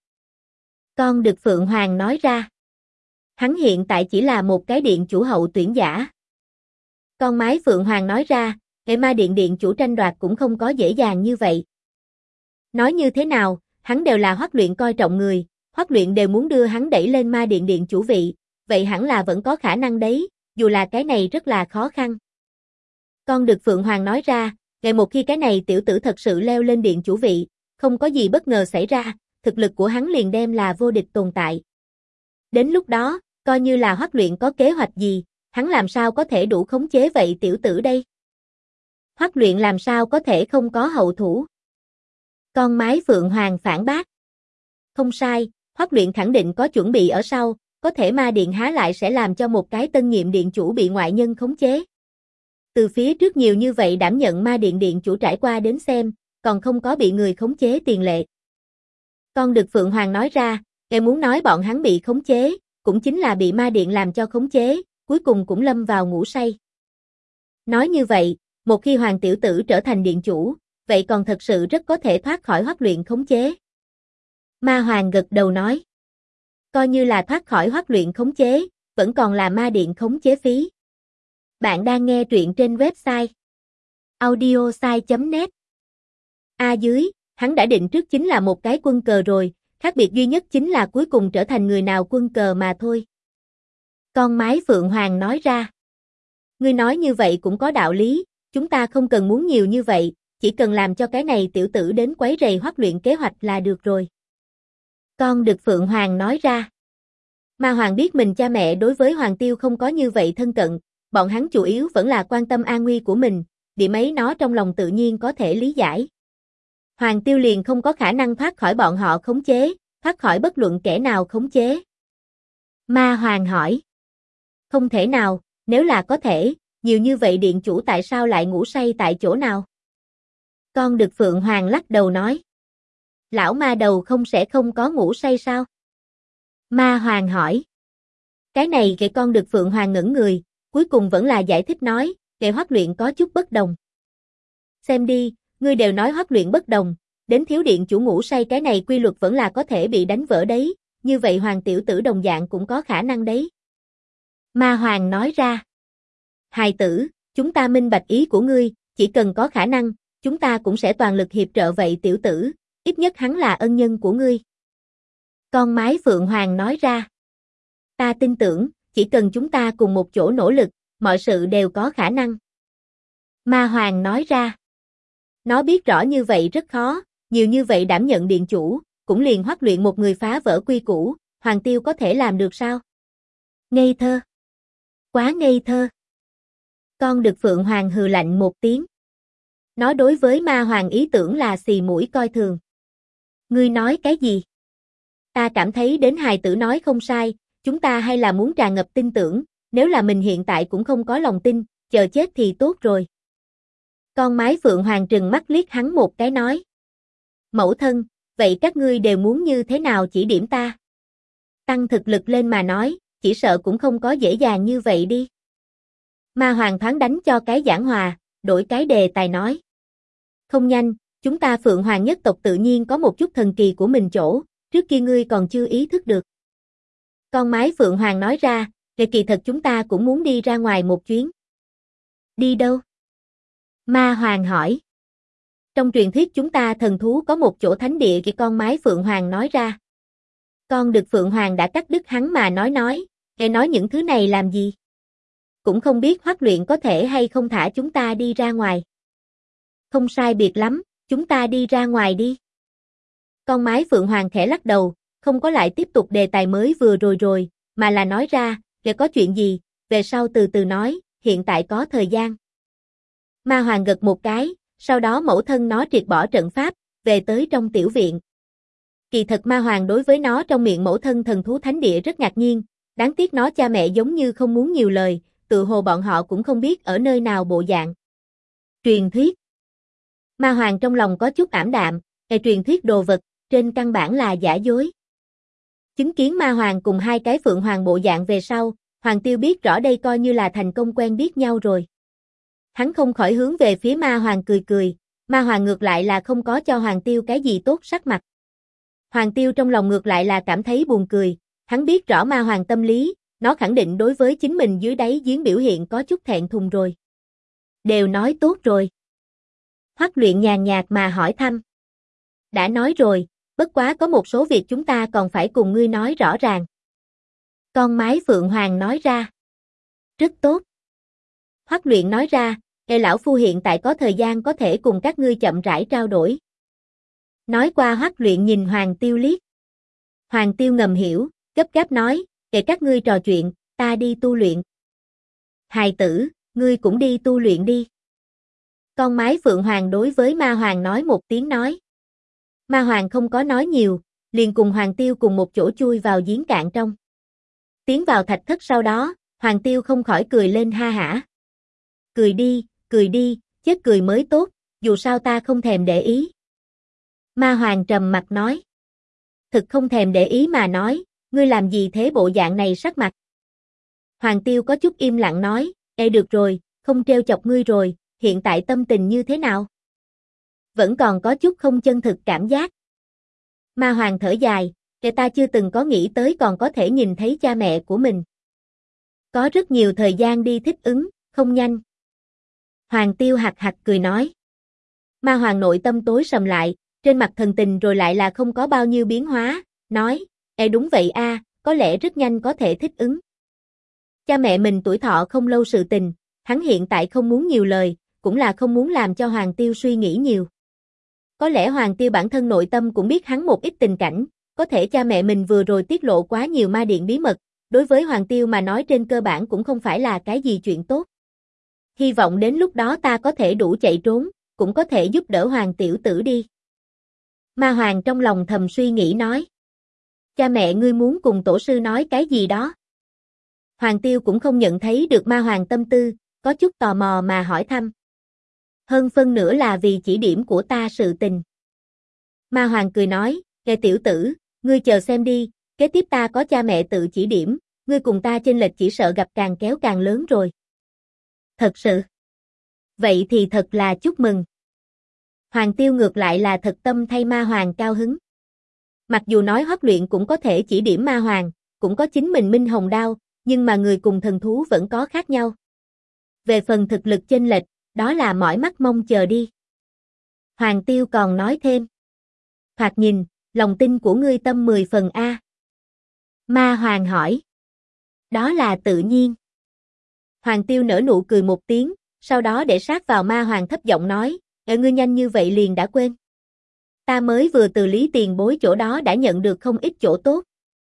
Con đực Phượng Hoàng nói ra. Hắn hiện tại chỉ là một cái điện chủ hậu tuyển giả. Con mái Phượng Hoàng nói ra, hệ ma điện điện chủ tranh đoạt cũng không có dễ dàng như vậy. Nói như thế nào, hắn đều là Hoắc Luyện coi trọng người, Hoắc Luyện đều muốn đưa hắn đẩy lên ma điện điện chủ vị, vậy hẳn là vẫn có khả năng đấy, dù là cái này rất là khó khăn. Con đực Phượng Hoàng nói ra, ngày một khi cái này tiểu tử thật sự leo lên điện chủ vị, không có gì bất ngờ xảy ra, thực lực của hắn liền đem là vô địch tồn tại. Đến lúc đó, coi như là Hoắc Luyện có kế hoạch gì, hắn làm sao có thể đủ khống chế vậy tiểu tử đây? Hoắc Luyện làm sao có thể không có hậu thủ? Con mái Phượng Hoàng phản bác. Không sai, Hoắc Luyện khẳng định có chuẩn bị ở sau, có thể ma điện há lại sẽ làm cho một cái tân nhiệm điện chủ bị ngoại nhân khống chế. Từ phía trước nhiều như vậy đảm nhận ma điện điện chủ trải qua đến xem, còn không có bị người khống chế tiền lệ. Con đực Phượng Hoàng nói ra, em muốn nói bọn hắn bị khống chế, cũng chính là bị ma điện làm cho khống chế, cuối cùng cũng lâm vào ngủ say. Nói như vậy, một khi Hoàng tiểu tử trở thành điện chủ, vậy còn thật sự rất có thể thoát khỏi Hoắc Luyện khống chế. Ma Hoàng gật đầu nói. Coi như là thoát khỏi Hoắc Luyện khống chế, vẫn còn là ma điện khống chế phí. Bạn đang nghe truyện trên website audiosai.net. Dưới, hắn đã định trước chính là một cái quân cờ rồi, khác biệt duy nhất chính là cuối cùng trở thành người nào quân cờ mà thôi. Con mái Phượng Hoàng nói ra. Ngươi nói như vậy cũng có đạo lý, chúng ta không cần muốn nhiều như vậy, chỉ cần làm cho cái này tiểu tử đến quấy rầy Hoắc Luyện kế hoạch là được rồi. Con đực Phượng Hoàng nói ra. Ma Hoàng biết mình cha mẹ đối với Hoàng Tiêu không có như vậy thân cận, bọn hắn chủ yếu vẫn là quan tâm an nguy của mình, điểm ấy nó trong lòng tự nhiên có thể lý giải. Hoàng Tiêu liền không có khả năng thoát khỏi bọn họ khống chế, thoát khỏi bất luận kẻ nào khống chế. Ma Hoàng hỏi. Không thể nào, nếu là có thể, nhiều như vậy điện chủ tại sao lại ngủ say tại chỗ nào? Con đực Phượng Hoàng lắc đầu nói. Lão ma đầu sẽ không có ngủ say sao? Ma Hoàng hỏi. Cái này cái con đực Phượng Hoàng ngẩn người, cuối cùng vẫn là giải thích nói, cái Hoắc Luyện có chút bất đồng. Xem đi, ngươi đều nói Hoắc Luyện bất đồng, đến thiếu điện chủ ngủ say cái này quy luật vẫn là có thể bị đánh vỡ đấy, như vậy Hoàng tiểu tử đồng dạng cũng có khả năng đấy. Ma Hoàng nói ra. Hài tử, chúng ta minh bạch ý của ngươi, chỉ cần có khả năng, chúng ta cũng sẽ toàn lực hiệp trợ vậy tiểu tử, ít nhất hắn là ân nhân của ngươi. Con mái Phượng Hoàng nói ra. Ta tin tưởng, chỉ cần chúng ta cùng một chỗ nỗ lực, mọi sự đều có khả năng. Ma Hoàng nói ra. Nó biết rõ như vậy rất khó, nhiều như vậy đảm nhận điện chủ, cũng liền Hoắc Luyện một người phá vỡ quy củ, Hoàng Tiêu có thể làm được sao? Ngây thơ. Quá ngây thơ. Con đực Phượng Hoàng hừ lạnh một tiếng. Nó đối với Ma Hoàng ý tưởng là xì mũi coi thường. Ngươi nói cái gì? Ta cảm thấy đến hài tử nói không sai, chúng ta hay là muốn tràn ngập tin tưởng, nếu là mình hiện tại cũng không có lòng tin, chờ chết thì tốt rồi. Con mái Phượng Hoàng trừng mắt liếc hắn một cái nói. Mẫu thân, vậy các ngươi đều muốn như thế nào chỉ điểm ta? Tăng thực lực lên mà nói, chỉ sợ cũng không có dễ dàng như vậy đi. Ma Hoàng thoáng đánh cho cái giảng hòa, đổi cái đề tài nói. Không nhanh, chúng ta Phượng Hoàng nhất tộc tự nhiên có một chút thần kỳ của mình chỗ, trước kia ngươi còn chưa ý thức được. Con mái Phượng Hoàng nói ra, kỳ thật chúng ta cũng muốn đi ra ngoài một chuyến. Đi đâu? Ma Hoàng hỏi. Trong truyền thuyết chúng ta thần thú có một chỗ thánh địa, con mái Phượng Hoàng nói ra. Con đực Phượng Hoàng đã cắt đứt hắn mà nói, Nghe nói những thứ này làm gì? Cũng không biết Hoắc Luyện có thể hay không thả chúng ta đi ra ngoài. Không sai biệt lắm, chúng ta đi ra ngoài đi. Con mái Phượng Hoàng khẽ lắc đầu, không có lại tiếp tục đề tài mới vừa rồi, mà là nói ra, kể có chuyện gì, về sau từ từ nói, hiện tại có thời gian. Ma Hoàng gật một cái, sau đó mẫu thân nó triệt bỏ trận pháp, về tới trong tiểu viện. Kỳ thật Ma Hoàng đối với nó trong miệng mẫu thân thần thú thánh địa rất ngạc nhiên, đáng tiếc nó cha mẹ giống như không muốn nhiều lời, tự hồ bọn họ cũng không biết ở nơi nào bộ dạng. Truyền thuyết. Ma Hoàng trong lòng có chút ảm đạm, truyền thuyết đồ vật, trên căn bản là giả dối. Chứng kiến Ma Hoàng cùng hai cái Phượng Hoàng bộ dạng về sau, Hoàng Tiêu biết rõ đây coi như là thành công quen biết nhau rồi. Hắn không khỏi hướng về phía Ma Hoàng cười cười, Ma Hoàng ngược lại là không có cho Hoàng Tiêu cái gì tốt sắc mặt. Hoàng Tiêu trong lòng ngược lại là cảm thấy buồn cười, hắn biết rõ Ma Hoàng tâm lý, nó khẳng định đối với chính mình dưới đáy giếng biểu hiện có chút thẹn thùng rồi. Đều nói tốt rồi. Hoắc Luyện nhàn nhạt mà hỏi thăm. Đã nói rồi, bất quá có một số việc chúng ta còn phải cùng ngươi nói rõ ràng. Con mái Phượng Hoàng nói ra. Rất tốt. Hoắc Luyện nói ra, lão phu hiện tại có thời gian có thể cùng các ngươi chậm rãi trao đổi. Nói qua Hoắc Luyện nhìn Hoàng Tiêu liếc. Hoàng Tiêu ngầm hiểu, gấp gáp nói, các ngươi trò chuyện, ta đi tu luyện. Hài tử, ngươi cũng đi tu luyện đi. Con mái Phượng Hoàng đối với Ma Hoàng nói một tiếng nói. Ma Hoàng không có nói nhiều, liền cùng Hoàng Tiêu cùng một chỗ chui vào giếng cạn trong. Tiến vào thạch thất sau đó, Hoàng Tiêu không khỏi cười lên ha hả. Cười đi, chết cười mới tốt, dù sao ta không thèm để ý. Ma Hoàng trầm mặt nói. Thực không thèm để ý mà nói, ngươi làm gì thế bộ dạng này sắc mặt. Hoàng Tiêu có chút im lặng nói, được rồi, không trêu chọc ngươi rồi, hiện tại tâm tình như thế nào? Vẫn còn có chút không chân thực cảm giác. Ma Hoàng thở dài, ta chưa từng có nghĩ tới còn có thể nhìn thấy cha mẹ của mình. Có rất nhiều thời gian đi thích ứng, không nhanh. Hoàng Tiêu hạc hạc cười nói. Ma Hoàng nội tâm tối sầm lại, trên mặt thần tình rồi lại là không có bao nhiêu biến hóa, nói, đúng vậy a, có lẽ rất nhanh có thể thích ứng. Cha mẹ mình tuổi thọ không lâu sự tình, hắn hiện tại không muốn nhiều lời, cũng là không muốn làm cho Hoàng Tiêu suy nghĩ nhiều. Có lẽ Hoàng Tiêu bản thân nội tâm cũng biết hắn một ít tình cảnh, có thể cha mẹ mình vừa rồi tiết lộ quá nhiều ma điện bí mật, đối với Hoàng Tiêu mà nói trên cơ bản cũng không phải là cái gì chuyện tốt. Hy vọng đến lúc đó ta có thể đủ chạy trốn, cũng có thể giúp đỡ Hoàng tiểu tử đi. Ma Hoàng trong lòng thầm suy nghĩ nói. Cha mẹ ngươi muốn cùng tổ sư nói cái gì đó? Hoàng Tiêu cũng không nhận thấy được Ma Hoàng tâm tư, có chút tò mò mà hỏi thăm. Hơn phân nữa là vì chỉ điểm của ta sự tình. Ma Hoàng cười nói, nghe tiểu tử, ngươi chờ xem đi, kế tiếp ta có cha mẹ tự chỉ điểm, ngươi cùng ta chênh lệch chỉ sợ gặp càng kéo càng lớn rồi. Thật sự. Vậy thì thật là chúc mừng. Hoàng Tiêu ngược lại là thật tâm thay Ma Hoàng cao hứng. Mặc dù nói Hoắc Luyện cũng có thể chỉ điểm Ma Hoàng, cũng có chính mình Minh Hồng Đao, nhưng mà người cùng thần thú vẫn có khác nhau. Về phần thực lực chênh lệch, đó là mỏi mắt mong chờ đi. Hoàng Tiêu còn nói thêm. Thoạt nhìn, lòng tin của ngươi tâm 10 phần A. Ma Hoàng hỏi. Đó là tự nhiên. Hoàng Tiêu nở nụ cười một tiếng, sau đó để sát vào Ma Hoàng thấp giọng nói, ngươi nhanh như vậy liền đã quên. Ta mới vừa từ Lý Tiền Bối chỗ đó đã nhận được không ít chỗ tốt.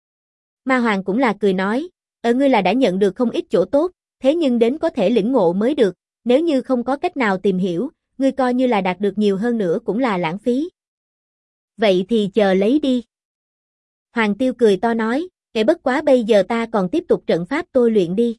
Ma Hoàng cũng là cười nói, ngươi là đã nhận được không ít chỗ tốt, thế nhưng đến có thể lĩnh ngộ mới được, nếu như không có cách nào tìm hiểu, ngươi coi như là đạt được nhiều hơn nữa cũng là lãng phí. Vậy thì chờ lấy đi. Hoàng Tiêu cười to nói, bất quá bây giờ ta còn tiếp tục trận pháp tôi luyện đi.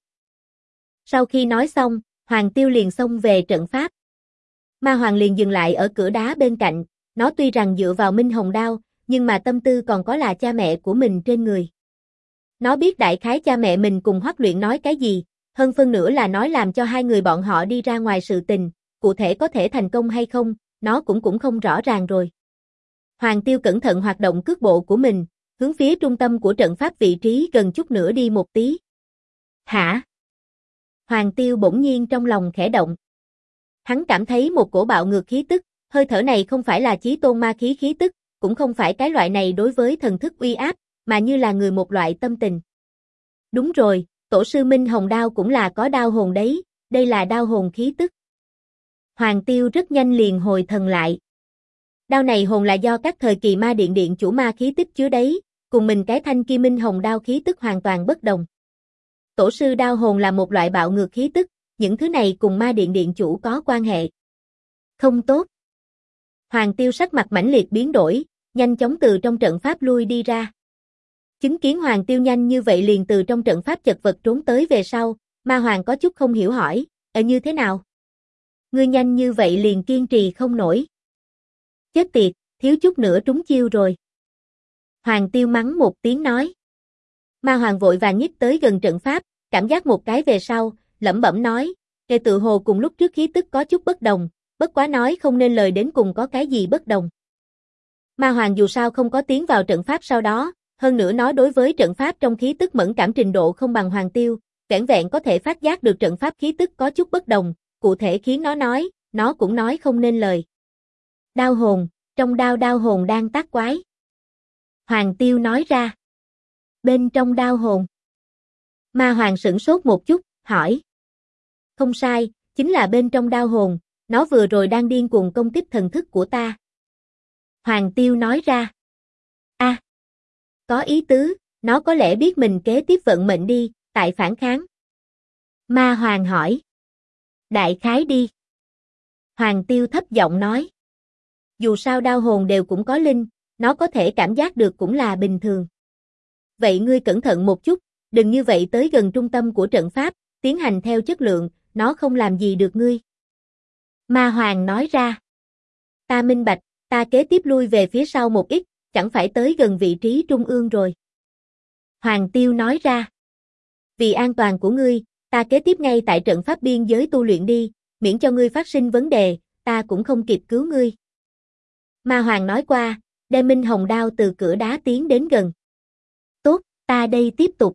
Sau khi nói xong, Hoàng Tiêu liền xông về trận pháp. Ma Hoàng liền dừng lại ở cửa đá bên cạnh, nó tuy rằng dựa vào Minh Hồng Đao, nhưng mà tâm tư còn có là cha mẹ của mình trên người. Nó biết đại khái cha mẹ mình cùng Hoắc Luyện nói cái gì, hơn phân nữa là nói làm cho hai người bọn họ đi ra ngoài sự tình, cụ thể có thể thành công hay không, nó cũng không rõ ràng rồi. Hoàng Tiêu cẩn thận hoạt động cước bộ của mình, hướng phía trung tâm của trận pháp vị trí gần chút nữa đi một tí. Hả? Hoàng Tiêu bỗng nhiên trong lòng khẽ động. Hắn cảm thấy một cổ bạo ngược khí tức, hơi thở này không phải là chí tôn ma khí tức, cũng không phải cái loại này đối với thần thức uy áp, mà như là người một loại tâm tình. Đúng rồi, tổ sư Minh Hồng đao cũng là có đao hồn đấy, đây là đao hồn khí tức. Hoàng Tiêu rất nhanh liền hồi thần lại. Đao này hồn là do các thời kỳ ma điện điện chủ ma khí tích chứa đấy, cùng mình cái thanh kim Minh Hồng đao khí tức hoàn toàn bất đồng. Tổ sư đao hồn là một loại bạo ngược khí tức, những thứ này cùng ma điện điện chủ có quan hệ. Không tốt. Hoàng Tiêu sắc mặt mãnh liệt biến đổi, nhanh chóng từ trong trận pháp lui đi ra. Chứng kiến Hoàng Tiêu nhanh như vậy liền từ trong trận pháp chật vật trốn tới về sau, Ma Hoàng có chút không hiểu hỏi, như thế nào? Ngươi nhanh như vậy liền kiên trì không nổi. Chết tiệt, thiếu chút nữa trúng chiêu rồi. Hoàng Tiêu mắng một tiếng nói. Ma Hoàng vội vàng nhích tới gần trận pháp, cảm giác một cái về sau, lẩm bẩm nói, tự hồ cùng lúc trước khí tức có chút bất đồng, bất quá nói không nên lời đến cùng có cái gì bất đồng. Ma Hoàng dù sao không có tiến vào trận pháp sau đó, hơn nữa nó đối với trận pháp trong khí tức mẫn cảm trình độ không bằng Hoàng Tiêu, vẻn vẹn có thể phát giác được trận pháp khí tức có chút bất đồng, cụ thể khiến nó nói, nó cũng nói không nên lời. Đao hồn, trong đao hồn đang tác quái. Hoàng Tiêu nói ra. Bên trong đao hồn. Ma Hoàng sửng sốt một chút, hỏi. Không sai, chính là bên trong đao hồn, nó vừa rồi đang điên cuồng công kích thần thức của ta. Hoàng Tiêu nói ra. Có ý tứ, nó có lẽ biết mình kế tiếp vận mệnh đi, tại phản kháng. Ma Hoàng hỏi. Đại khái đi. Hoàng Tiêu thấp giọng nói. Dù sao đao hồn đều cũng có linh, nó có thể cảm giác được cũng là bình thường. Vậy ngươi cẩn thận một chút, đừng như vậy tới gần trung tâm của trận pháp, tiến hành theo chất lượng, nó không làm gì được ngươi. Ma Hoàng nói ra. Ta minh bạch, ta kế tiếp lui về phía sau một ít, chẳng phải tới gần vị trí trung ương rồi. Hoàng Tiêu nói ra. Vì an toàn của ngươi, ta kế tiếp ngay tại trận pháp biên giới tu luyện đi, miễn cho ngươi phát sinh vấn đề, ta cũng không kịp cứu ngươi. Ma Hoàng nói qua, đem Minh Hồng đao từ cửa đá tiến đến gần. Tốt, ta đây tiếp tục.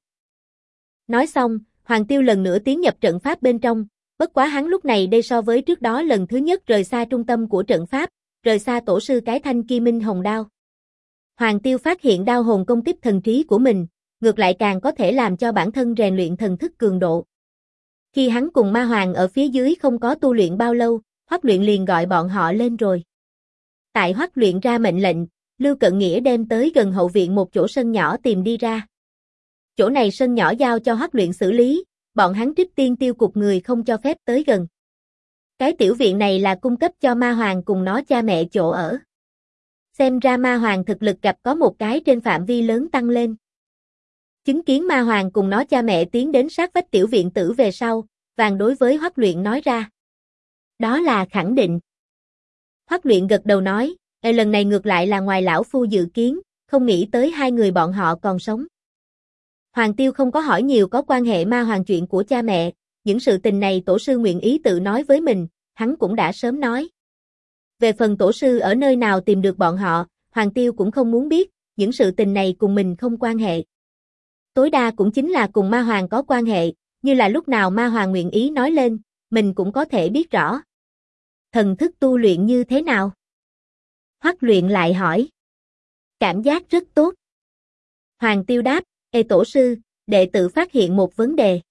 Nói xong, Hoàng Tiêu lần nữa tiến nhập trận pháp bên trong, bất quá hắn lúc này đây so với trước đó lần thứ nhất rời xa trung tâm của trận pháp, rời xa tổ sư cái thanh kim Minh Hồng đao. Hoàng Tiêu phát hiện đao hồn công kích thần trí của mình, ngược lại càng có thể làm cho bản thân rèn luyện thần thức cường độ. Khi hắn cùng Ma Hoàng ở phía dưới không có tu luyện bao lâu, Hoắc Luyện liền gọi bọn họ lên rồi. Tại Hoắc Luyện ra mệnh lệnh, Lưu Cận Nghĩa đem tới gần hậu viện một chỗ sân nhỏ tìm đi ra. Chỗ này sân nhỏ giao cho Hoắc Luyện xử lý, bọn hắn trích tiên tiêu cục người không cho phép tới gần. Cái tiểu viện này là cung cấp cho Ma Hoàng cùng nó cha mẹ chỗ ở. Xem ra Ma Hoàng thực lực gặp có một cái trên phạm vi lớn tăng lên. Chứng kiến Ma Hoàng cùng nó cha mẹ tiến đến sát vách tiểu viện tử về sau, Vàng đối với Hoắc Luyện nói ra. Đó là khẳng định. Hoắc Luyện gật đầu nói, lần này ngược lại là ngoài lão phu dự kiến, không nghĩ tới hai người bọn họ còn sống. Hoàng Tiêu không có hỏi nhiều có quan hệ Ma Hoàng chuyện của cha mẹ, những sự tình này tổ sư nguyện ý tự nói với mình, hắn cũng đã sớm nói. Về phần tổ sư ở nơi nào tìm được bọn họ, Hoàng Tiêu cũng không muốn biết, những sự tình này cùng mình không quan hệ. Tối đa cũng chính là cùng Ma Hoàng có quan hệ, như là lúc nào Ma Hoàng nguyện ý nói lên, mình cũng có thể biết rõ. Thần thức tu luyện như thế nào? Hoắc Luyện lại hỏi. Cảm giác rất tốt. Hoàng Tiêu đáp, tổ sư, đệ tử phát hiện một vấn đề.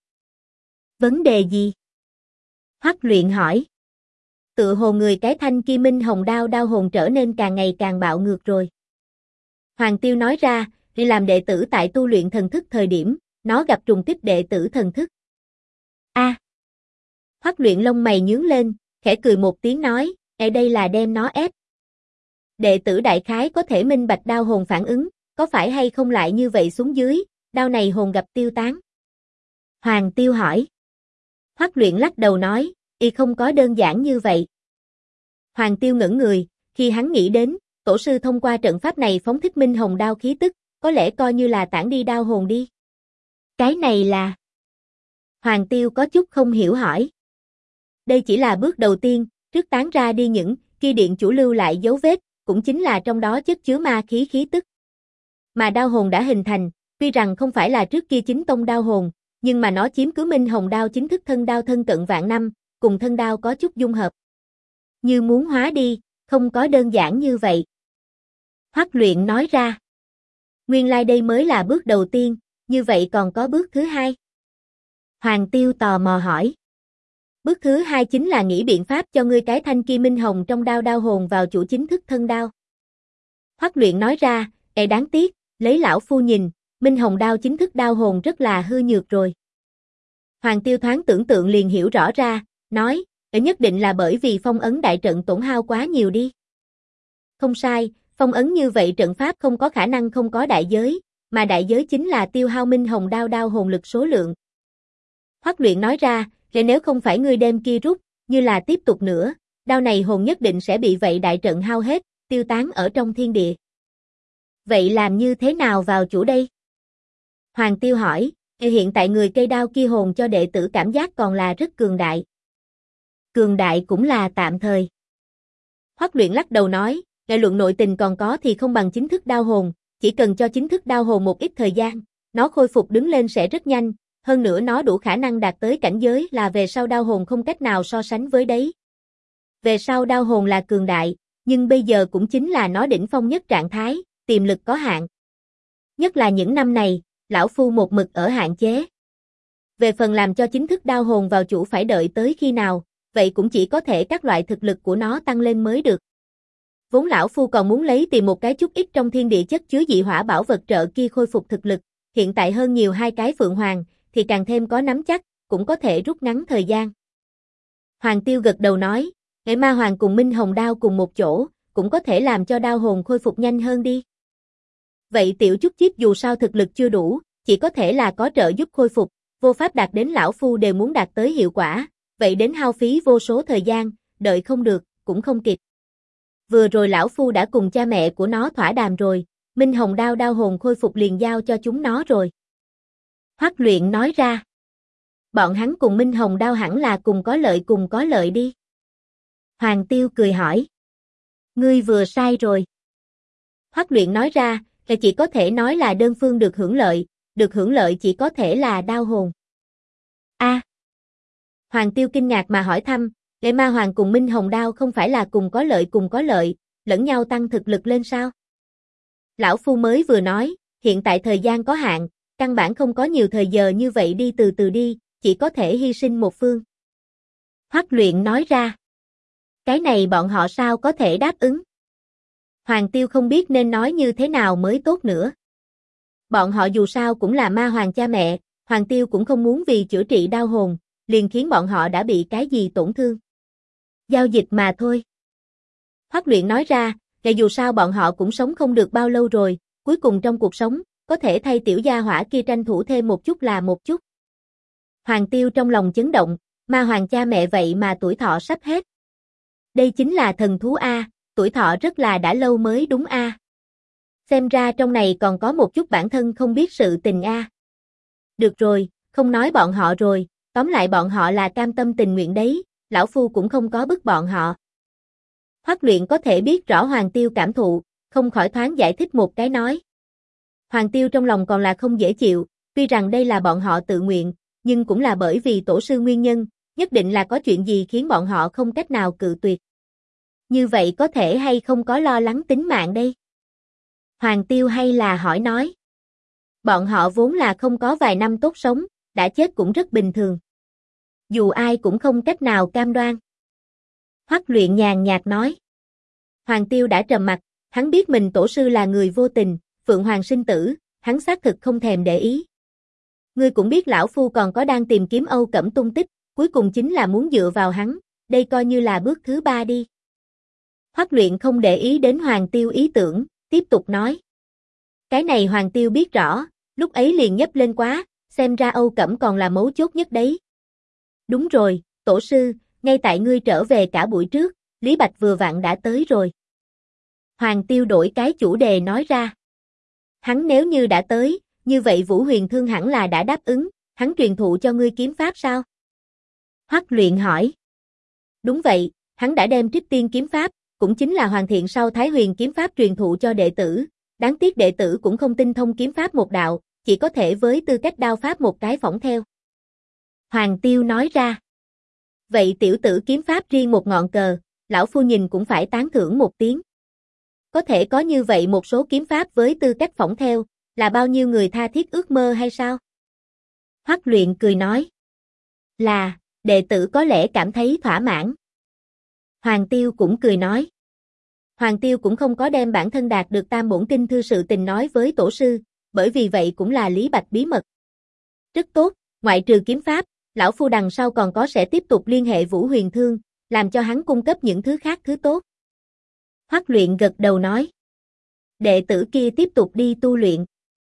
Vấn đề gì? Hoắc Luyện hỏi. Tựa hồ người cái thanh kim Minh Hồng đao hồn trở nên càng ngày càng bạo ngược rồi. Hoàng Tiêu nói ra, đi làm đệ tử tại tu luyện thần thức thời điểm, nó gặp trùng kích đệ tử thần thức. Hoắc Luyện lông mày nhướng lên, khẽ cười một tiếng nói, đây là đem nó ép. Đệ tử đại khái có thể minh bạch đao hồn phản ứng, có phải hay không lại như vậy xuống dưới, đao này hồn gặp tiêu tán. Hoàng Tiêu hỏi. Hoắc Luyện lắc đầu nói, không có đơn giản như vậy. Hoàng Tiêu ngẩn người, khi hắn nghĩ đến, tổ sư thông qua trận pháp này phóng thích Minh Hồng đao khí tức, có lẽ coi như là tản đi đao hồn đi. Cái này là... Hoàng Tiêu có chút không hiểu hỏi. Đây chỉ là bước đầu tiên, trước tán ra đi những kia điện chủ lưu lại dấu vết, cũng chính là trong đó chất chứa ma khí tức. Mà đao hồn đã hình thành, tuy rằng không phải là trước kia chính tông đao hồn, nhưng mà nó chiếm cứ Minh Hồng đao chính thức thân đao thân cận vạn năm, cùng thân đao có chút dung hợp. Như muốn hóa đi, không có đơn giản như vậy. Hoắc Luyện nói ra. Nguyên lai đây mới là bước đầu tiên, Như vậy còn có bước thứ hai? Hoàng Tiêu tò mò hỏi. Bước thứ hai chính là nghĩ biện pháp cho ngươi cái thanh kim minh hồng trong đao đao hồn vào chủ chính thức thân đao. Hoắc Luyện nói ra, đáng tiếc, lấy lão phu nhìn, minh hồng đao chính thức đao hồn rất là hư nhược rồi. Hoàng Tiêu thoáng tưởng tượng liền hiểu rõ ra, nói, nhất định là bởi vì phong ấn đại trận tổn hao quá nhiều đi. Không sai, phong ấn như vậy trận pháp không có khả năng không có đại giới, mà đại giới chính là tiêu hao minh hồng đao đao hồn lực số lượng. Hoắc Luyện nói ra, nếu không phải ngươi đem kia rút, như là tiếp tục nữa, đao này hồn nhất định sẽ bị vậy đại trận hao hết, tiêu tán ở trong thiên địa. Vậy làm như thế nào vào chủ đây? Hoàng Tiêu hỏi, hiện tại người cây đao kia hồn cho đệ tử cảm giác còn là rất cường đại. Cường đại cũng là tạm thời. Hoắc Luyện lắc đầu nói, luận nội tình còn có thì không bằng chính thức đao hồn, chỉ cần cho chính thức đao hồn một ít thời gian, nó khôi phục đứng lên sẽ rất nhanh, hơn nữa nó đủ khả năng đạt tới cảnh giới là về sau đao hồn không cách nào so sánh với đấy. Về sau đao hồn là cường đại, nhưng bây giờ cũng chính là nó đỉnh phong nhất trạng thái, tiềm lực có hạn. Nhất là những năm này, lão phu một mực ở hạn chế. Về phần làm cho chính thức đao hồn vào chủ phải đợi tới khi nào, vậy cũng chỉ có thể các loại thực lực của nó tăng lên mới được. Vốn lão phu còn muốn lấy tìm một cái chút ít trong thiên địa chất chứa dị hỏa bảo vật trợ kia khôi phục thực lực, hiện tại hơn nhiều hai cái phượng hoàng, thì càng thêm có nắm chắc, cũng có thể rút ngắn thời gian. Hoàng Tiêu gật đầu nói, ma hoàng cùng minh hồng đao cùng một chỗ, cũng có thể làm cho đao hồn khôi phục nhanh hơn đi. Vậy tiểu chút chíp dù sao thực lực chưa đủ, chỉ có thể là có trợ giúp khôi phục, vô pháp đạt đến lão phu đều muốn đạt tới hiệu quả, vậy đến hao phí vô số thời gian, đợi không được, cũng không kịp. Vừa rồi lão phu đã cùng cha mẹ của nó thỏa đàm rồi, minh hồng đao đao hồn khôi phục liền giao cho chúng nó rồi. Hoắc Luyện nói ra. Bọn hắn cùng minh hồng đao hẳn là cùng có lợi đi. Hoàng Tiêu cười hỏi. Ngươi vừa sai rồi. Hoắc Luyện nói ra, chỉ có thể nói là đơn phương được hưởng lợi chỉ có thể là đao hồn. A. Hoàng Tiêu kinh ngạc mà hỏi thăm, ma hoàng cùng minh hồng đao không phải là cùng có lợi, lẫn nhau tăng thực lực lên sao? Lão phu mới vừa nói, hiện tại thời gian có hạn, căn bản không có nhiều thời giờ như vậy đi từ từ đi, chỉ có thể hy sinh một phương. Hoắc Luyện nói ra. Cái này bọn họ sao có thể đáp ứng? Hoàng Tiêu không biết nên nói như thế nào mới tốt nữa. Bọn họ dù sao cũng là ma hoàng cha mẹ, Hoàng Tiêu cũng không muốn vì chữa trị đau hồn, liền khiến bọn họ đã bị cái gì tổn thương. Giao dịch mà thôi. Hoắc Luyện nói ra, dù sao bọn họ cũng sống không được bao lâu rồi, cuối cùng trong cuộc sống, có thể thay tiểu gia hỏa kia tranh thủ thêm một chút là một chút. Hoàng Tiêu trong lòng chấn động, ma hoàng cha mẹ vậy mà tuổi thọ sắp hết. Đây chính là thần thú A, tuổi thọ rất là đã lâu mới đúng A. Xem ra trong này còn có một chút bản thân không biết sự tình A. Được rồi, không nói bọn họ rồi, tóm lại bọn họ là cam tâm tình nguyện đấy, lão phu cũng không có bức bọn họ. Hoắc Luyện có thể biết rõ Hoàng Tiêu cảm thụ, không khỏi thoáng giải thích một cái nói. Hoàng Tiêu trong lòng còn là không dễ chịu, tuy rằng đây là bọn họ tự nguyện, nhưng cũng là bởi vì tổ sư nguyên nhân, nhất định là có chuyện gì khiến bọn họ không cách nào cự tuyệt. Như vậy có thể hay không có lo lắng tính mạng đây? Hoàng Tiêu hay là hỏi nói. Bọn họ vốn là không có vài năm tốt sống, đã chết cũng rất bình thường. Dù ai cũng không cách nào cam đoan. Hoắc Luyện nhàn nhạt nói. Hoàng Tiêu đã trầm mặt, hắn biết mình tổ sư là người vô tình, Phượng Hoàng sinh tử, hắn xác thực không thèm để ý. Ngươi cũng biết lão phu còn có đang tìm kiếm Âu Cẩm tung tích, cuối cùng chính là muốn dựa vào hắn, đây coi như là bước thứ 3 đi. Hoắc Luyện không để ý đến Hoàng Tiêu ý tưởng, tiếp tục nói. Cái này Hoàng Tiêu biết rõ, lúc ấy liền nhấp lên quá, xem ra Âu Cẩm còn là mấu chốt nhất đấy. Đúng rồi, tổ sư, ngay tại ngươi trở về cả buổi trước, Lý Bạch vừa vặn đã tới rồi. Hoàng Tiêu đổi cái chủ đề nói ra. Hắn nếu như đã tới, như vậy Vũ Huyền Thương hẳn là đã đáp ứng, hắn truyền thụ cho ngươi kiếm pháp sao? Hoắc Luyện hỏi. Đúng vậy, hắn đã đem Trích Tiên kiếm pháp, cũng chính là hoàn thiện sau Thái Huyền kiếm pháp truyền thụ cho đệ tử, đáng tiếc đệ tử cũng không tinh thông kiếm pháp một đạo, chỉ có thể với tư cách đao pháp một cái phỏng theo. Hoàng Tiêu nói ra. Vậy tiểu tử kiếm pháp riêng một ngọn cờ, lão phu nhìn cũng phải tán thưởng một tiếng. Có thể có như vậy một số kiếm pháp với tư cách phỏng theo, Là bao nhiêu người tha thiết ước mơ hay sao? Hoắc Luyện cười nói. Là, đệ tử có lẽ cảm thấy thỏa mãn. Hoàng Tiêu cũng cười nói. Hoàng Tiêu cũng không có đem bản thân đạt được tam bổn kinh thư sự tình nói với tổ sư, bởi vì vậy cũng là Lý Bạch bí mật. Rất tốt, ngoại trừ kiếm pháp, lão phu đằng sau còn có sẽ tiếp tục liên hệ Vũ Huyền Thương, làm cho hắn cung cấp những thứ khác thứ tốt. Hoắc Luyện gật đầu nói. Đệ tử kia tiếp tục đi tu luyện.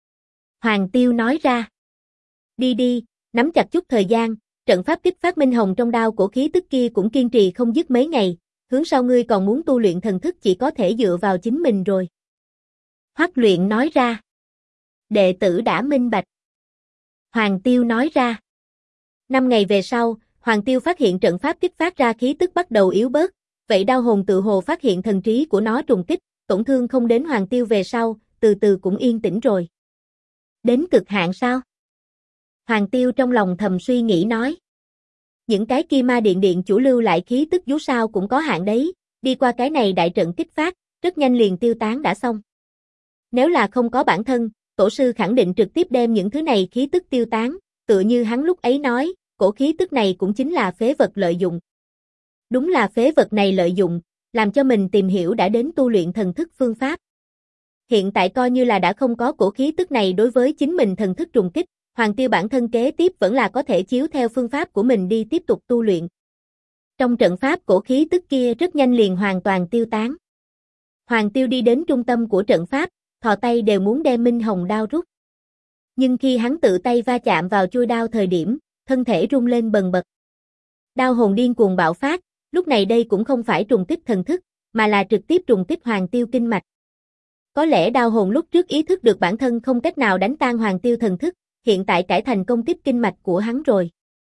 Hoàng Tiêu nói ra. Đi đi, nắm chặt chút thời gian, trận pháp kích phát minh hồng trong đao của khí tức kia cũng kiên trì không dứt mấy ngày, hướng sau ngươi còn muốn tu luyện thần thức chỉ có thể dựa vào chính mình rồi. Hoắc Luyện nói ra. Đệ tử đã minh bạch. Hoàng Tiêu nói ra. 5 ngày về sau, Hoàng Tiêu phát hiện trận pháp kích phát ra khí tức bắt đầu yếu bớt, vậy đao hồn tự hồ phát hiện thần trí của nó trùng kích, tổn thương không đến Hoàng Tiêu về sau, từ từ cũng yên tĩnh rồi. Đến cực hạn sao? Hoàng Tiêu trong lòng thầm suy nghĩ nói. Những cái kia ma điện chủ lưu lại khí tức dù sao cũng có hạn đấy, đi qua cái này đại trận kích phát, rất nhanh liền tiêu tán đã xong. Nếu là không có bản thân, tổ sư khẳng định trực tiếp đem những thứ này khí tức tiêu tán, tựa như hắn lúc ấy nói, cổ khí tức này cũng chính là phế vật lợi dụng. Đúng là phế vật này lợi dụng, làm cho mình tìm hiểu đã đến tu luyện thần thức phương pháp. Hiện tại coi như là đã không có cổ khí tức này đối với chính mình thần thức trùng kích, Hoàng Tiêu bản thân kế tiếp vẫn là có thể chiếu theo phương pháp của mình đi tiếp tục tu luyện. Trong trận pháp cổ khí tức kia rất nhanh liền hoàn toàn tiêu tán. Hoàng Tiêu đi đến trung tâm của trận pháp, thò tay đều muốn đem minh hồng đao rút. Nhưng khi hắn tự tay va chạm vào chuôi đao thời điểm, thân thể rung lên bần bật. Đao hồn điên cuồng bạo phát, lúc này đây cũng không phải trùng kích thần thức, mà là trực tiếp trùng kích Hoàng Tiêu kinh mạch. Có lẽ đao hồn lúc trước ý thức được bản thân không cách nào đánh tan Hoàng Tiêu thần thức, hiện tại cải thành công kích kinh mạch của hắn rồi.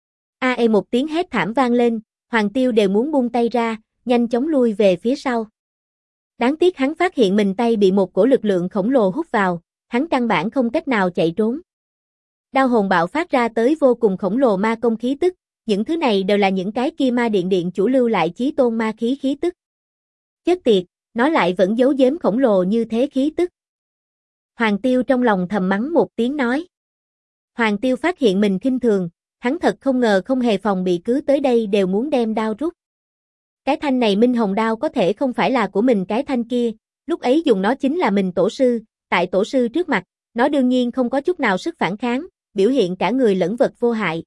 Một tiếng hét thảm vang lên, Hoàng Tiêu đều muốn buông tay ra, nhanh chóng lui về phía sau. Đáng tiếc hắn phát hiện mình tay bị một cổ lực lượng khổng lồ hút vào, hắn căn bản không cách nào chạy trốn. Đao hồn bạo phát ra tới vô cùng khổng lồ ma công khí tức, những thứ này đều là những cái kia ma điện chủ lưu lại chí tôn ma khí tức. Chết tiệt, nó lại vẫn giấu giếm khổng lồ như thế khí tức. Hoàng Tiêu trong lòng thầm mắng một tiếng nói. Hoàng Tiêu phát hiện mình khinh thường, hắn thật không ngờ không hề phòng bị cứ tới đây đều muốn đem đao rút. Cái thanh này minh hồng đao có thể không phải là của mình cái thanh kia, lúc ấy dùng nó chính là mình tổ sư, tại tổ sư trước mặt, nó đương nhiên không có chút nào sức phản kháng, biểu hiện cả người lẫn vật vô hại.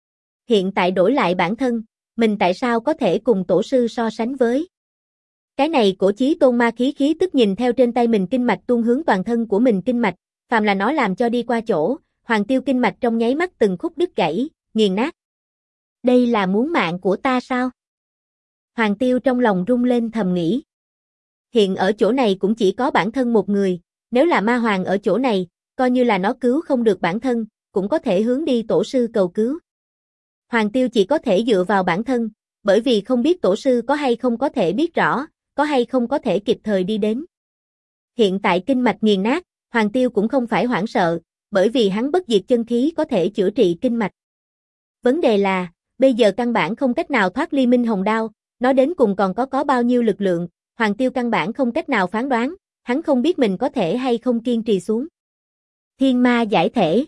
Hiện tại đổi lại bản thân, mình tại sao có thể cùng tổ sư so sánh với? Cái này cổ chí tôn ma khí tức nhìn theo trên tay mình kinh mạch tuôn hướng toàn thân của mình kinh mạch, phàm là nó làm cho đi qua chỗ, Hoàng Tiêu kinh mạch trong nháy mắt từng khúc đứt gãy, nghiền nát. Đây là muốn mạng của ta sao? Hoàng Tiêu trong lòng rung lên thầm nghĩ. Hiện ở chỗ này cũng chỉ có bản thân một người, nếu là ma hoàng ở chỗ này, coi như là nó cứu không được bản thân, cũng có thể hướng đi tổ sư cầu cứu. Hoàng Tiêu chỉ có thể dựa vào bản thân, bởi vì không biết tổ sư có hay không có thể biết rõ, có hay không có thể kịp thời đi đến. Hiện tại kinh mạch nghiền nát, Hoàng Tiêu cũng không phải hoảng sợ, bởi vì hắn bất diệt chân khí có thể chữa trị kinh mạch. Vấn đề là, bây giờ căn bản không cách nào thoát ly minh hồng đao, nó đến cùng còn có bao nhiêu lực lượng, Hoàng Tiêu căn bản không cách nào phán đoán, hắn không biết mình có thể hay không kiên trì xuống. Thiên ma giải thể.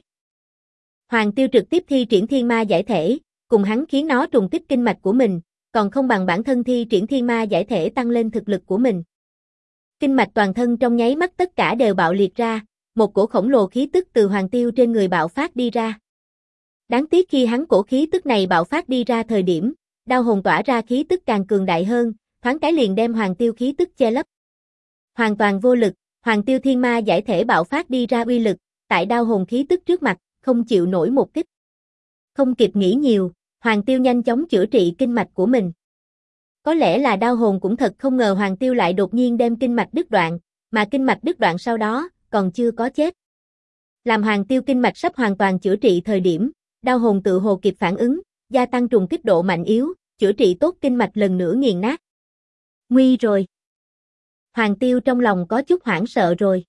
Hoàng Tiêu trực tiếp thi triển thiên ma giải thể, cùng hắn khiến nó trùng kích kinh mạch của mình, còn không bằng bản thân thi triển thiên ma giải thể tăng lên thực lực của mình. Kinh mạch toàn thân trong nháy mắt tất cả đều bạo liệt ra, một cổ khổng lồ khí tức từ Hoàng Tiêu trên người bạo phát đi ra. Đáng tiếc khi hắn cổ khí tức này bạo phát đi ra thời điểm, đao hồn tỏa ra khí tức càng cường đại hơn, thoáng cái liền đem Hoàng Tiêu khí tức che lấp. Hoàn toàn vô lực, Hoàng Tiêu thiên ma giải thể bạo phát đi ra uy lực, tại đao hồn khí tức trước mặt, không chịu nổi một kích. Không kịp nghĩ nhiều, Hoàng Tiêu nhanh chóng chữa trị kinh mạch của mình. Có lẽ là đao hồn cũng thật không ngờ Hoàng Tiêu lại đột nhiên đem kinh mạch đứt đoạn, mà kinh mạch đứt đoạn sau đó, còn chưa có chết. Làm Hoàng Tiêu kinh mạch sắp hoàn toàn chữa trị thời điểm, đao hồn tự hồ kịp phản ứng, gia tăng trùng kích độ mạnh yếu, chữa trị tốt kinh mạch lần nữa nghiền nát. Nguy rồi. Hoàng Tiêu trong lòng có chút hoảng sợ rồi.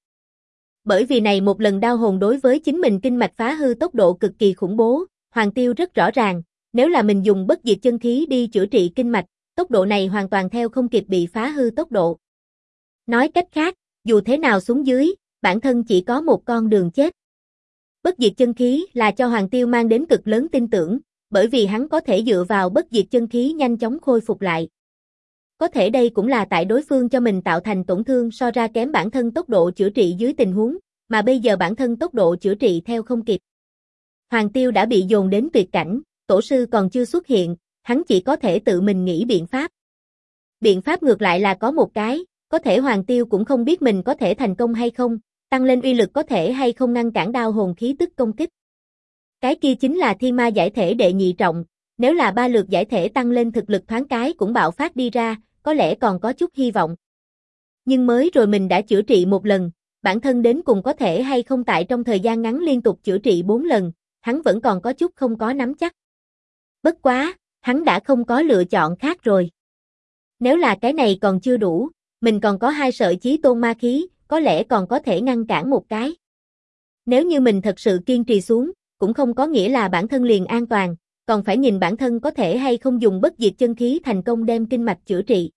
Bởi vì này một lần đao hồn đối với chính mình kinh mạch phá hư tốc độ cực kỳ khủng bố, Hoàng Tiêu rất rõ ràng, nếu là mình dùng bất diệt chân khí đi chữa trị kinh mạch, tốc độ này hoàn toàn theo không kịp bị phá hư tốc độ. Nói cách khác, dù thế nào xuống dưới, bản thân chỉ có một con đường chết. Bất diệt chân khí là cho Hoàng Tiêu mang đến cực lớn tin tưởng, bởi vì hắn có thể dựa vào bất diệt chân khí nhanh chóng khôi phục lại. Có thể đây cũng là tại đối phương cho mình tạo thành tổn thương so ra kém bản thân tốc độ chữa trị dưới tình huống, mà bây giờ bản thân tốc độ chữa trị theo không kịp. Hoàng Tiêu đã bị dồn đến tuyệt cảnh, tổ sư còn chưa xuất hiện, hắn chỉ có thể tự mình nghĩ biện pháp. Biện pháp ngược lại là có một cái, có thể Hoàng Tiêu cũng không biết mình có thể thành công hay không, tăng lên uy lực có thể hay không ngăn cản đao hồn khí tức công kích. Cái kia chính là thiên ma giải thể đệ nhị trọng, nếu là 3 lượt giải thể tăng lên thực lực thoáng cái cũng bạo phát đi ra, có lẽ còn có chút hy vọng. Nhưng mới rồi mình đã chữa trị một lần, bản thân đến cùng có thể hay không tại trong thời gian ngắn liên tục chữa trị 4 lần, hắn vẫn còn có chút không có nắm chắc. Bất quá, hắn đã không có lựa chọn khác rồi. Nếu là cái này còn chưa đủ, mình còn có 2 sợi chí tôn ma khí, có lẽ còn có thể ngăn cản một cái. Nếu như mình thật sự kiên trì xuống, cũng không có nghĩa là bản thân liền an toàn, còn phải nhìn bản thân có thể hay không dùng bất diệt chân khí thành công đem kinh mạch chữa trị.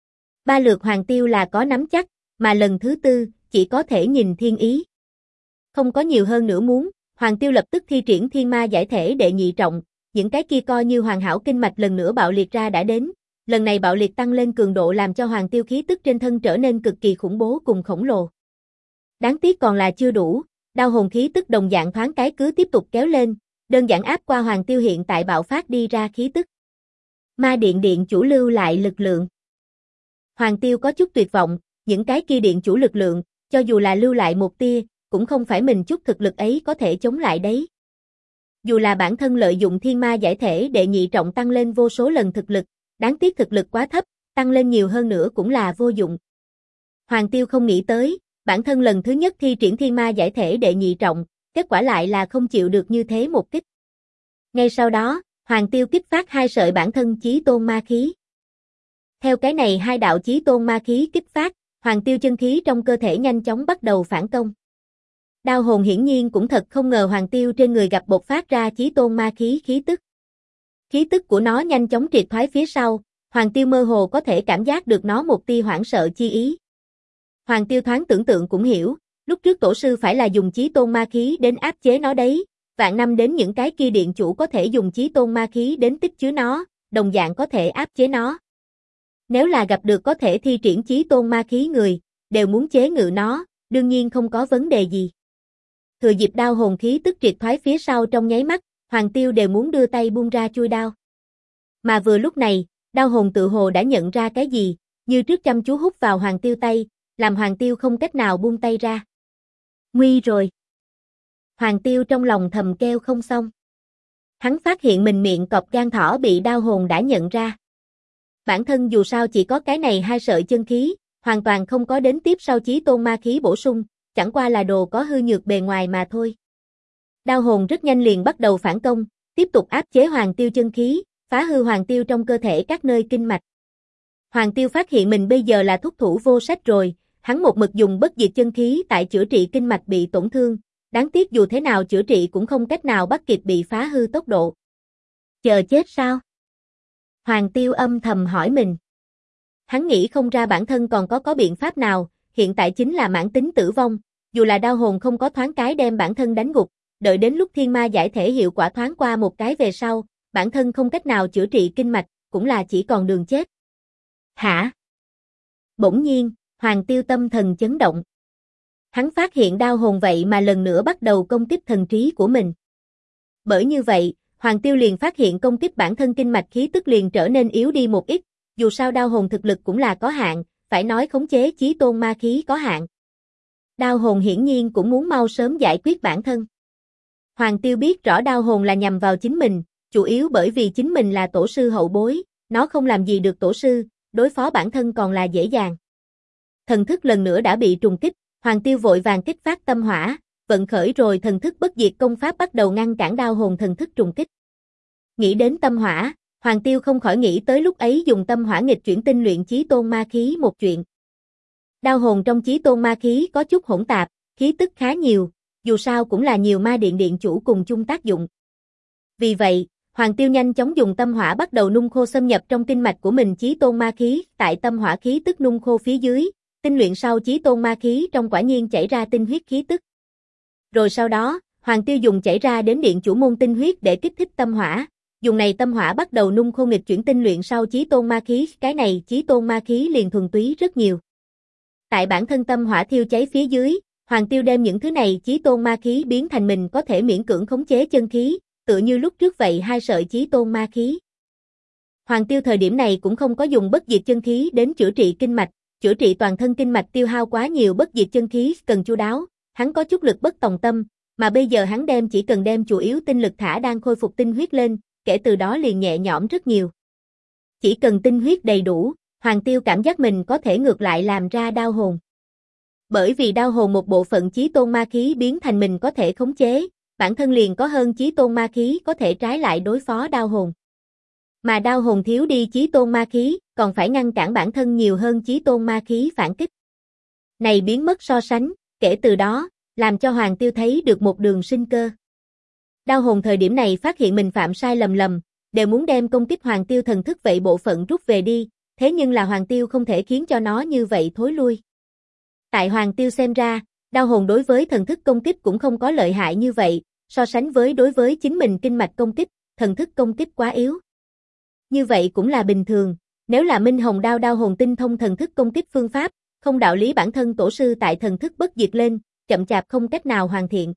3 lượt Hoàng Tiêu là có nắm chắc, mà lần thứ 4, chỉ có thể nhìn thiên ý. Không có nhiều hơn nữa muốn, Hoàng Tiêu lập tức thi triển thiên ma giải thể đệ nhị trọng, những cái kia coi như hoàn hảo kinh mạch lần nữa bạo liệt ra đã đến, lần này bạo liệt tăng lên cường độ làm cho Hoàng Tiêu khí tức trên thân trở nên cực kỳ khủng bố cùng khổng lồ. Đáng tiếc còn là chưa đủ, đao hồn khí tức đồng dạng thoáng cái cứ tiếp tục kéo lên, đơn giản áp qua Hoàng Tiêu hiện tại bạo phát đi ra khí tức. Ma điện điện chủ lưu lại lực lượng. Hoàng Tiêu có chút tuyệt vọng, những cái kia điện chủ lực lượng, cho dù là lưu lại một tia, cũng không phải mình chút thực lực ấy có thể chống lại đấy. Dù là bản thân lợi dụng thiên ma giải thể đệ nhị trọng tăng lên vô số lần thực lực, đáng tiếc thực lực quá thấp, tăng lên nhiều hơn nữa cũng là vô dụng. Hoàng Tiêu không nghĩ tới, bản thân lần thứ nhất thi triển thiên ma giải thể đệ nhị trọng, kết quả lại là không chịu được như thế một kích. Ngay sau đó, Hoàng Tiêu kích phát 2 sợi bản thân chí tôn ma khí. Theo cái này 2 đạo chí tôn ma khí kích phát, Hoàng Tiêu chân khí trong cơ thể nhanh chóng bắt đầu phản công. Đao hồn hiển nhiên cũng thật không ngờ Hoàng Tiêu trên người gặp bộc phát ra chí tôn ma khí khí tức. Khí tức của nó nhanh chóng triệt thoái phía sau, Hoàng Tiêu mơ hồ có thể cảm giác được nó một tia hoảng sợ chi ý. Hoàng Tiêu thoáng tưởng tượng cũng hiểu, lúc trước tổ sư phải là dùng chí tôn ma khí đến áp chế nó đấy, vạn năm đến những cái kia điện chủ có thể dùng chí tôn ma khí đến tích chứa nó, đồng dạng có thể áp chế nó. Nếu là gặp được có thể thi triển chí tôn ma khí người, đều muốn chế ngự nó, đương nhiên không có vấn đề gì. Thừa dịp đao hồn khí tức triệt thoái phía sau trong nháy mắt, Hoàng Tiêu đều muốn đưa tay buông ra chui đao. Mà vừa lúc này, đao hồn tự hồ đã nhận ra cái gì, như trước chăm chú hút vào Hoàng Tiêu tay, làm Hoàng Tiêu không cách nào buông tay ra. Nguy rồi. Hoàng Tiêu trong lòng thầm kêu không xong. Hắn phát hiện mình miệng cọp gan thỏ bị đao hồn đã nhận ra. Bản thân dù sao chỉ có cái này 2 sợi chân khí, hoàn toàn không có đến tiếp sau chí tôn ma khí bổ sung, chẳng qua là đồ có hư nhược bề ngoài mà thôi. Đao hồn rất nhanh liền bắt đầu phản công, tiếp tục áp chế Hoàng Tiêu chân khí, phá hư Hoàng Tiêu trong cơ thể các nơi kinh mạch. Hoàng Tiêu phát hiện mình bây giờ là thúc thủ vô sách rồi, hắn một mực dùng bất diệt chân khí tại chữa trị kinh mạch bị tổn thương, đáng tiếc dù thế nào chữa trị cũng không cách nào bắt kịp bị phá hư tốc độ. Chờ chết sao? Hoàng Tiêu âm thầm hỏi mình. Hắn nghĩ không ra bản thân còn có biện pháp nào, hiện tại chính là mãn tính tử vong, dù là đao hồn không có thoáng cái đem bản thân đánh gục, đợi đến lúc thiên ma giải thể hiệu quả thoáng qua một cái về sau, bản thân không cách nào chữa trị kinh mạch, cũng là chỉ còn đường chết. Hả? Bỗng nhiên, Hoàng Tiêu tâm thần chấn động. Hắn phát hiện đao hồn vậy mà lần nữa bắt đầu công kích thần trí của mình. Bởi như vậy, Hoàng Tiêu liền phát hiện công kích bản thân kinh mạch khí tức liền trở nên yếu đi một ít, dù sao đao hồn thực lực cũng là có hạn, phải nói khống chế chí tôn ma khí có hạn. Đao hồn hiển nhiên cũng muốn mau sớm giải quyết bản thân. Hoàng Tiêu biết rõ đao hồn là nhằm vào chính mình, chủ yếu bởi vì chính mình là tổ sư hậu bối, nó không làm gì được tổ sư, đối phó bản thân còn là dễ dàng. Thần thức lần nữa đã bị trùng kích, Hoàng Tiêu vội vàng kích phát tâm hỏa, vận khởi rồi thần thức bất diệt công pháp bắt đầu ngăn cản đao hồn thần thức trùng kích. Nghĩ đến tâm hỏa, Hoàng Tiêu không khỏi nghĩ tới lúc ấy dùng tâm hỏa nghịch chuyển tinh luyện chí tôn ma khí một chuyện. Đao hồn trong chí tôn ma khí có chút hỗn tạp, khí tức khá nhiều, dù sao cũng là nhiều ma điện điện chủ cùng chung tác dụng. Vì vậy, Hoàng Tiêu nhanh chóng dùng tâm hỏa bắt đầu nung khô xâm nhập trong kinh mạch của mình chí tôn ma khí, tại tâm hỏa khí tức nung khô phía dưới, Tinh luyện sau chí tôn ma khí trong quả nhiên chảy ra tinh huyết khí tức. Rồi sau đó, Hoàng Tiêu dùng chảy ra đến điện chủ môn tinh huyết để kích thích tâm hỏa. Dùng này tâm hỏa bắt đầu nung khô nghịch chuyển tinh luyện sau chí tôn ma khí, cái này chí tôn ma khí liền thuần túy rất nhiều. Tại bản thân tâm hỏa thiêu cháy phía dưới, Hoàng Tiêu đem những thứ này chí tôn ma khí biến thành mình có thể miễn cưỡng khống chế chân khí, tựa như lúc trước vậy 2 sợi chí tôn ma khí. Hoàng Tiêu thời điểm này cũng không có dùng bất diệt chân khí đến chữa trị kinh mạch, chữa trị toàn thân kinh mạch tiêu hao quá nhiều bất diệt chân khí cần chu đáo, hắn có chút lực bất tòng tâm, mà bây giờ hắn chỉ cần đem chủ yếu tinh lực thả đang khôi phục tinh huyết lên, kể từ đó liền nhẹ nhõm rất nhiều. Chỉ cần tinh huyết đầy đủ, Hoàng Tiêu cảm giác mình có thể ngược lại làm ra đao hồn. Bởi vì đao hồn một bộ phận chí tôn ma khí biến thành mình có thể khống chế, bản thân liền có hơn chí tôn ma khí có thể trái lại đối phó đao hồn. Mà đao hồn thiếu đi chí tôn ma khí, còn phải ngăn cản bản thân nhiều hơn chí tôn ma khí phản kích. Này biến mất so sánh, kể từ đó, làm cho Hoàng Tiêu thấy được một đường sinh cơ. Đao hồn thời điểm này phát hiện mình phạm sai lầm, đều muốn đem công kích Hoàng Tiêu thần thức vậy bộ phận rút về đi, thế nhưng là Hoàng Tiêu không thể khiến cho nó như vậy thối lui. Tại Hoàng Tiêu xem ra, đao hồn đối với thần thức công kích cũng không có lợi hại như vậy, so sánh với đối với chính mình kinh mạch công kích, thần thức công kích quá yếu. Như vậy cũng là bình thường, nếu là Minh Hồng đao hồn tinh thông thần thức công kích phương pháp, không đạo lý bản thân tổ sư tại thần thức bất diệt lên, chậm chạp không cách nào hoàn thiện.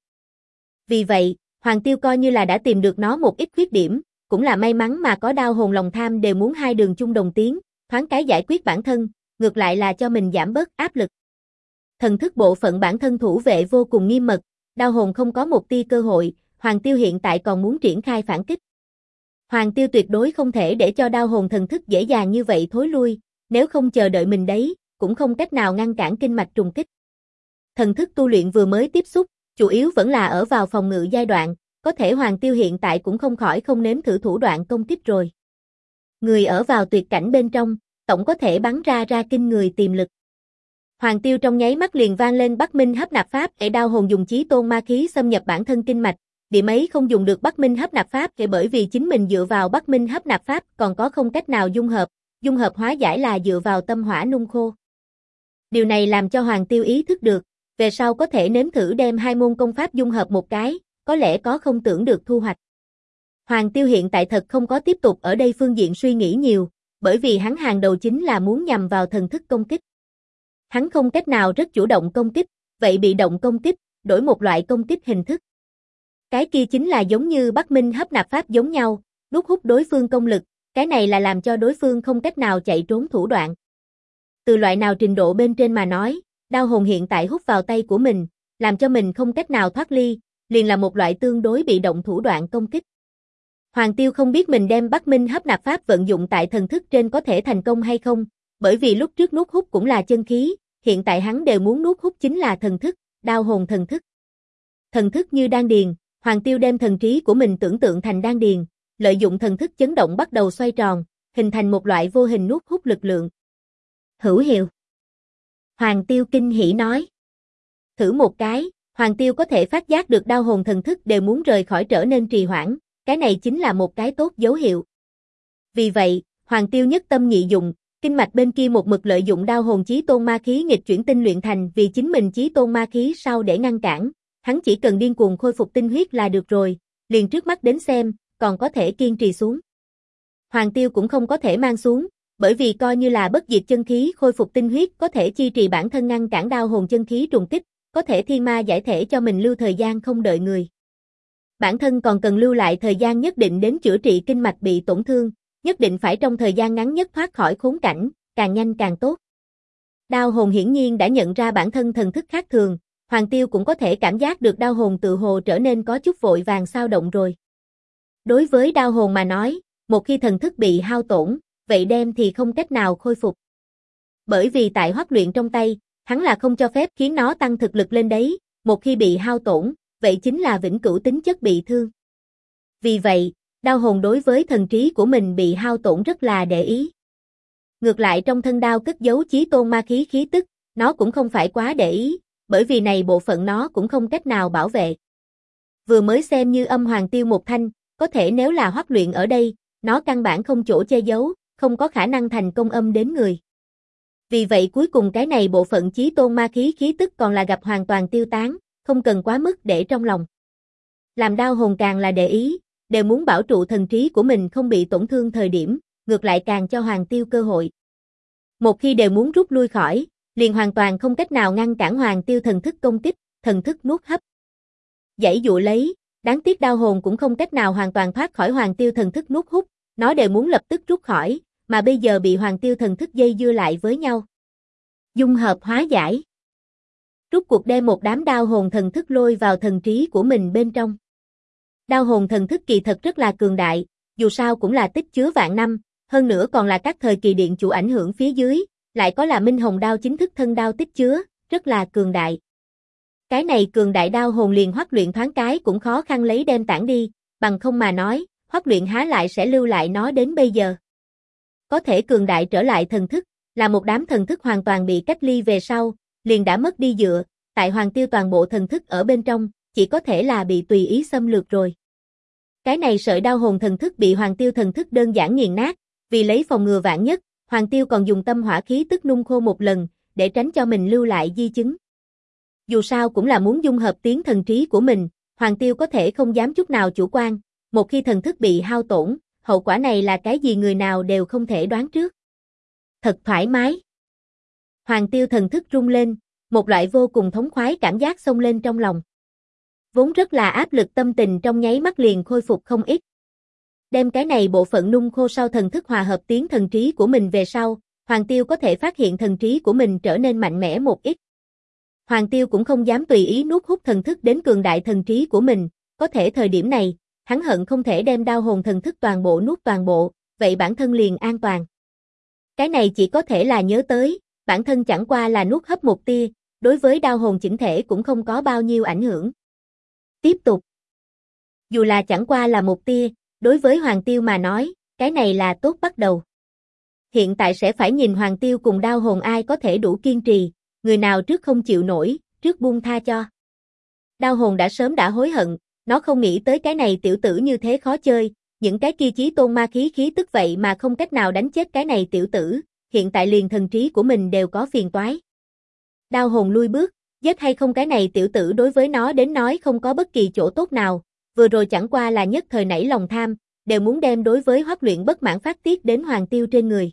Vì vậy, Hoàng Tiêu coi như là đã tìm được nó một ít khuyết điểm, cũng là may mắn mà có đao hồn lòng tham đều muốn hai đường chung đồng tiến, thoáng cái giải quyết bản thân, ngược lại là cho mình giảm bớt áp lực. Thần thức bộ phận bản thân thủ vệ vô cùng nghiêm mật, đao hồn không có một tia cơ hội, Hoàng Tiêu hiện tại còn muốn triển khai phản kích. Hoàng Tiêu tuyệt đối không thể để cho đao hồn thần thức dễ dàng như vậy thối lui, nếu không chờ đợi mình đấy, cũng không cách nào ngăn cản kinh mạch trùng kích. Thần thức tu luyện vừa mới tiếp xúc, chủ yếu vẫn là ở vào phòng ngự giai đoạn, có thể Hoàng Tiêu hiện tại cũng không khỏi không nếm thử thủ đoạn công kích rồi. Người ở vào tuyệt cảnh bên trong, tổng có thể bắn ra kinh người tiềm lực. Hoàng Tiêu trong nháy mắt liền vang lên Bắc Minh hấp nạp pháp, để đao hồn dùng chí tôn ma khí xâm nhập bản thân kinh mạch, điểm ấy không dùng được Bắc Minh hấp nạp pháp, bởi vì chính mình dựa vào Bắc Minh hấp nạp pháp còn có không cách nào dung hợp hóa giải là dựa vào tâm hỏa nung khô. Điều này làm cho Hoàng Tiêu ý thức được, về sau có thể nếm thử đem hai môn công pháp dung hợp một cái, có lẽ có không tưởng được thu hoạch. Hoàng Tiêu hiện tại thật không có tiếp tục ở đây phương diện suy nghĩ nhiều, bởi vì hắn hàng đầu chính là muốn nhằm vào thần thức công kích. Hắn không cách nào rất chủ động công kích, vậy bị động công kích, đổi một loại công kích hình thức. Cái kia chính là giống như Bắc Minh hấp nạp pháp giống nhau, nuốt hút đối phương công lực, cái này là làm cho đối phương không cách nào chạy trốn thủ đoạn. Từ loại nào trình độ bên trên mà nói, đao hồn hiện tại hút vào tay của mình, làm cho mình không cách nào thoát ly, liền là một loại tương đối bị động thủ đoạn công kích. Hoàng Tiêu không biết mình đem Bắc Minh hấp nạp pháp vận dụng tại thần thức trên có thể thành công hay không, bởi vì lúc trước nuốt hút cũng là chân khí, hiện tại hắn đều muốn nuốt hút chính là thần thức, đao hồn thần thức. Thần thức như đan điền, Hoàng Tiêu đem thần trí của mình tưởng tượng thành đan điền, lợi dụng thần thức chấn động bắt đầu xoay tròn, hình thành một loại vô hình nuốt hút lực lượng. Hữu hiệu. Hoàng Tiêu kinh hỉ nói. Thử một cái, Hoàng Tiêu có thể phát giác được đao hồn thần thức đều muốn rời khỏi trở nên trì hoãn, cái này chính là một cái tốt dấu hiệu. Vì vậy, Hoàng Tiêu nhất tâm nhị dụng, kinh mạch bên kia một mực lợi dụng đao hồn chí tôn ma khí nghịch chuyển tinh luyện thành vì chính mình chí tôn ma khí sau để ngăn cản, hắn chỉ cần điên cuồng khôi phục tinh huyết là được rồi, liền trước mắt đến xem, còn có thể kiên trì xuống. Hoàng Tiêu cũng không có thể mang xuống, bởi vì coi như là bất diệt chân khí khôi phục tinh huyết có thể chi trì bản thân ngăn cản đao hồn chân khí trùng kích, có thể thiên ma giải thể cho mình lưu thời gian không đợi người. Bản thân còn cần lưu lại thời gian nhất định đến chữa trị kinh mạch bị tổn thương, nhất định phải trong thời gian ngắn nhất thoát khỏi khốn cảnh, càng nhanh càng tốt. Đao hồn hiển nhiên đã nhận ra bản thân thần thức khác thường, Hoàng Tiêu cũng có thể cảm giác được đao hồn tự hồ trở nên có chút vội vàng xao động rồi. Đối với đao hồn mà nói, một khi thần thức bị hao tổn, vậy đem thì không cách nào khôi phục. Bởi vì tại hoắc luyện trong tay, hắn là không cho phép khiến nó tăng thực lực lên đấy, một khi bị hao tổn, vậy chính là vĩnh cửu tính chất bị thương. Vì vậy, đao hồn đối với thần trí của mình bị hao tổn rất là để ý. Ngược lại trong thân đao cất giấu chí tôn ma khí khí tức, nó cũng không phải quá để ý, bởi vì này bộ phận nó cũng không cách nào bảo vệ. Vừa mới xem như âm Hoàng Tiêu một thanh, có thể nếu là hoắc luyện ở đây, nó căn bản không chỗ che giấu, không có khả năng thành công âm đến người. Vì vậy cuối cùng cái này bộ phận chí tôn ma khí tức còn là gặp hoàn toàn tiêu tán, không cần quá mức để trong lòng. Làm đao hồn càng là để ý, đều muốn bảo trụ thần trí của mình không bị tổn thương thời điểm, ngược lại càng cho Hoàng Tiêu cơ hội. Một khi đều muốn rút lui khỏi, liền hoàn toàn không cách nào ngăn cản Hoàng Tiêu thần thức công kích, thần thức nuốt hấp. Giãy dụa lấy, đáng tiếc đao hồn cũng không cách nào hoàn toàn thoát khỏi Hoàng Tiêu thần thức nuốt hút, nó đều muốn lập tức rút khỏi, mà bây giờ bị Hoàng Tiêu thần thức dây dưa lại với nhau. Dung hợp hóa giải. Rút cuộc đem một đám đao hồn thần thức lôi vào thần trí của mình bên trong. Đao hồn thần thức kỳ thật rất là cường đại, dù sao cũng là tích chứa vạn năm, hơn nữa còn là các thời kỳ điện chủ ảnh hưởng phía dưới, lại có là Minh Hồng đao chính thức thân đao tích chứa, rất là cường đại. Cái này cường đại đao hồn liền Hoắc Luyện thoáng cái cũng khó khăn lấy đem tản đi, bằng không mà nói, Hoắc Luyện há lại sẽ lưu lại nó đến bây giờ. Có thể cường đại trở lại thần thức, là một đám thần thức hoàn toàn bị cách ly về sau, liền đã mất đi dựa, tại Hoàng Tiêu toàn bộ thần thức ở bên trong, chỉ có thể là bị tùy ý xâm lược rồi. Cái này sợi đao hồn thần thức bị Hoàng Tiêu thần thức đơn giản nghiền nát, vì lấy phòng ngừa vạn nhất, Hoàng Tiêu còn dùng tâm hỏa khí tức nung khô một lần, để tránh cho mình lưu lại di chứng. Dù sao cũng là muốn dung hợp tiến thần trí của mình, Hoàng Tiêu có thể không dám chút nào chủ quan, một khi thần thức bị hao tổn, hậu quả này là cái gì người nào đều không thể đoán trước. Thật thoải mái. Hoàng Tiêu thần thức rung lên, một loại vô cùng thống khoái cảm giác xông lên trong lòng. Vốn rất là áp lực tâm tình trong nháy mắt liền khôi phục không ít. Đem cái này bộ phận nung khô sau thần thức hòa hợp tiến thần trí của mình về sau, Hoàng Tiêu có thể phát hiện thần trí của mình trở nên mạnh mẽ một ít. Hoàng Tiêu cũng không dám tùy ý nuốt hút thần thức đến cường đại thần trí của mình, có thể thời điểm này, hắn hận không thể đem đao hồn thần thức toàn bộ nuốt toàn bộ, vậy bản thân liền an toàn. Cái này chỉ có thể là nhớ tới, bản thân chẳng qua là nuốt hấp một tia, đối với đao hồn chỉnh thể cũng không có bao nhiêu ảnh hưởng. Tiếp tục. Dù là chẳng qua là một tia, đối với Hoàng Tiêu mà nói, cái này là tốt bắt đầu. Hiện tại sẽ phải nhìn Hoàng Tiêu cùng đao hồn ai có thể đủ kiên trì, người nào trước không chịu nổi, trước buông tha cho. Đao hồn đã sớm đã hối hận, nó không nghĩ tới cái này tiểu tử như thế khó chơi, những cái kia chí tôn ma khí tức vậy mà không cách nào đánh chết cái này tiểu tử, hiện tại liền thần trí của mình đều có phiền toái. Đao hồn lui bước, giết hay không cái này tiểu tử đối với nó đến nói không có bất kỳ chỗ tốt nào, vừa rồi chẳng qua là nhất thời nảy lòng tham, đều muốn đem đối với Hoắc Luyện bất mãn phát tiết đến Hoàng Tiêu trên người.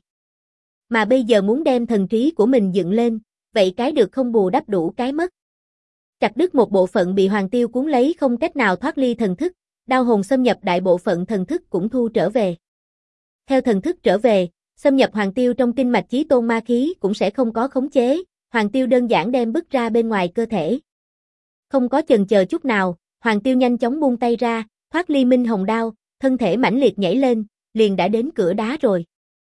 Mà bây giờ muốn đem thần trí của mình dựng lên, vậy cái được không bù đắp đủ cái mất. Chặt đứt một bộ phận bị Hoàng Tiêu cuốn lấy không cách nào thoát ly thần thức, đao hồn xâm nhập đại bộ phận thần thức cũng thu trở về. Theo thần thức trở về, xâm nhập Hoàng Tiêu trong kinh mạch chí tôn ma khí cũng sẽ không có khống chế, Hoàng Tiêu đơn giản đem bứt ra bên ngoài cơ thể. Không có chần chờ chút nào, Hoàng Tiêu nhanh chóng buông tay ra, thoát ly Minh Hồng đao, thân thể mãnh liệt nhảy lên, liền đã đến cửa đá rồi.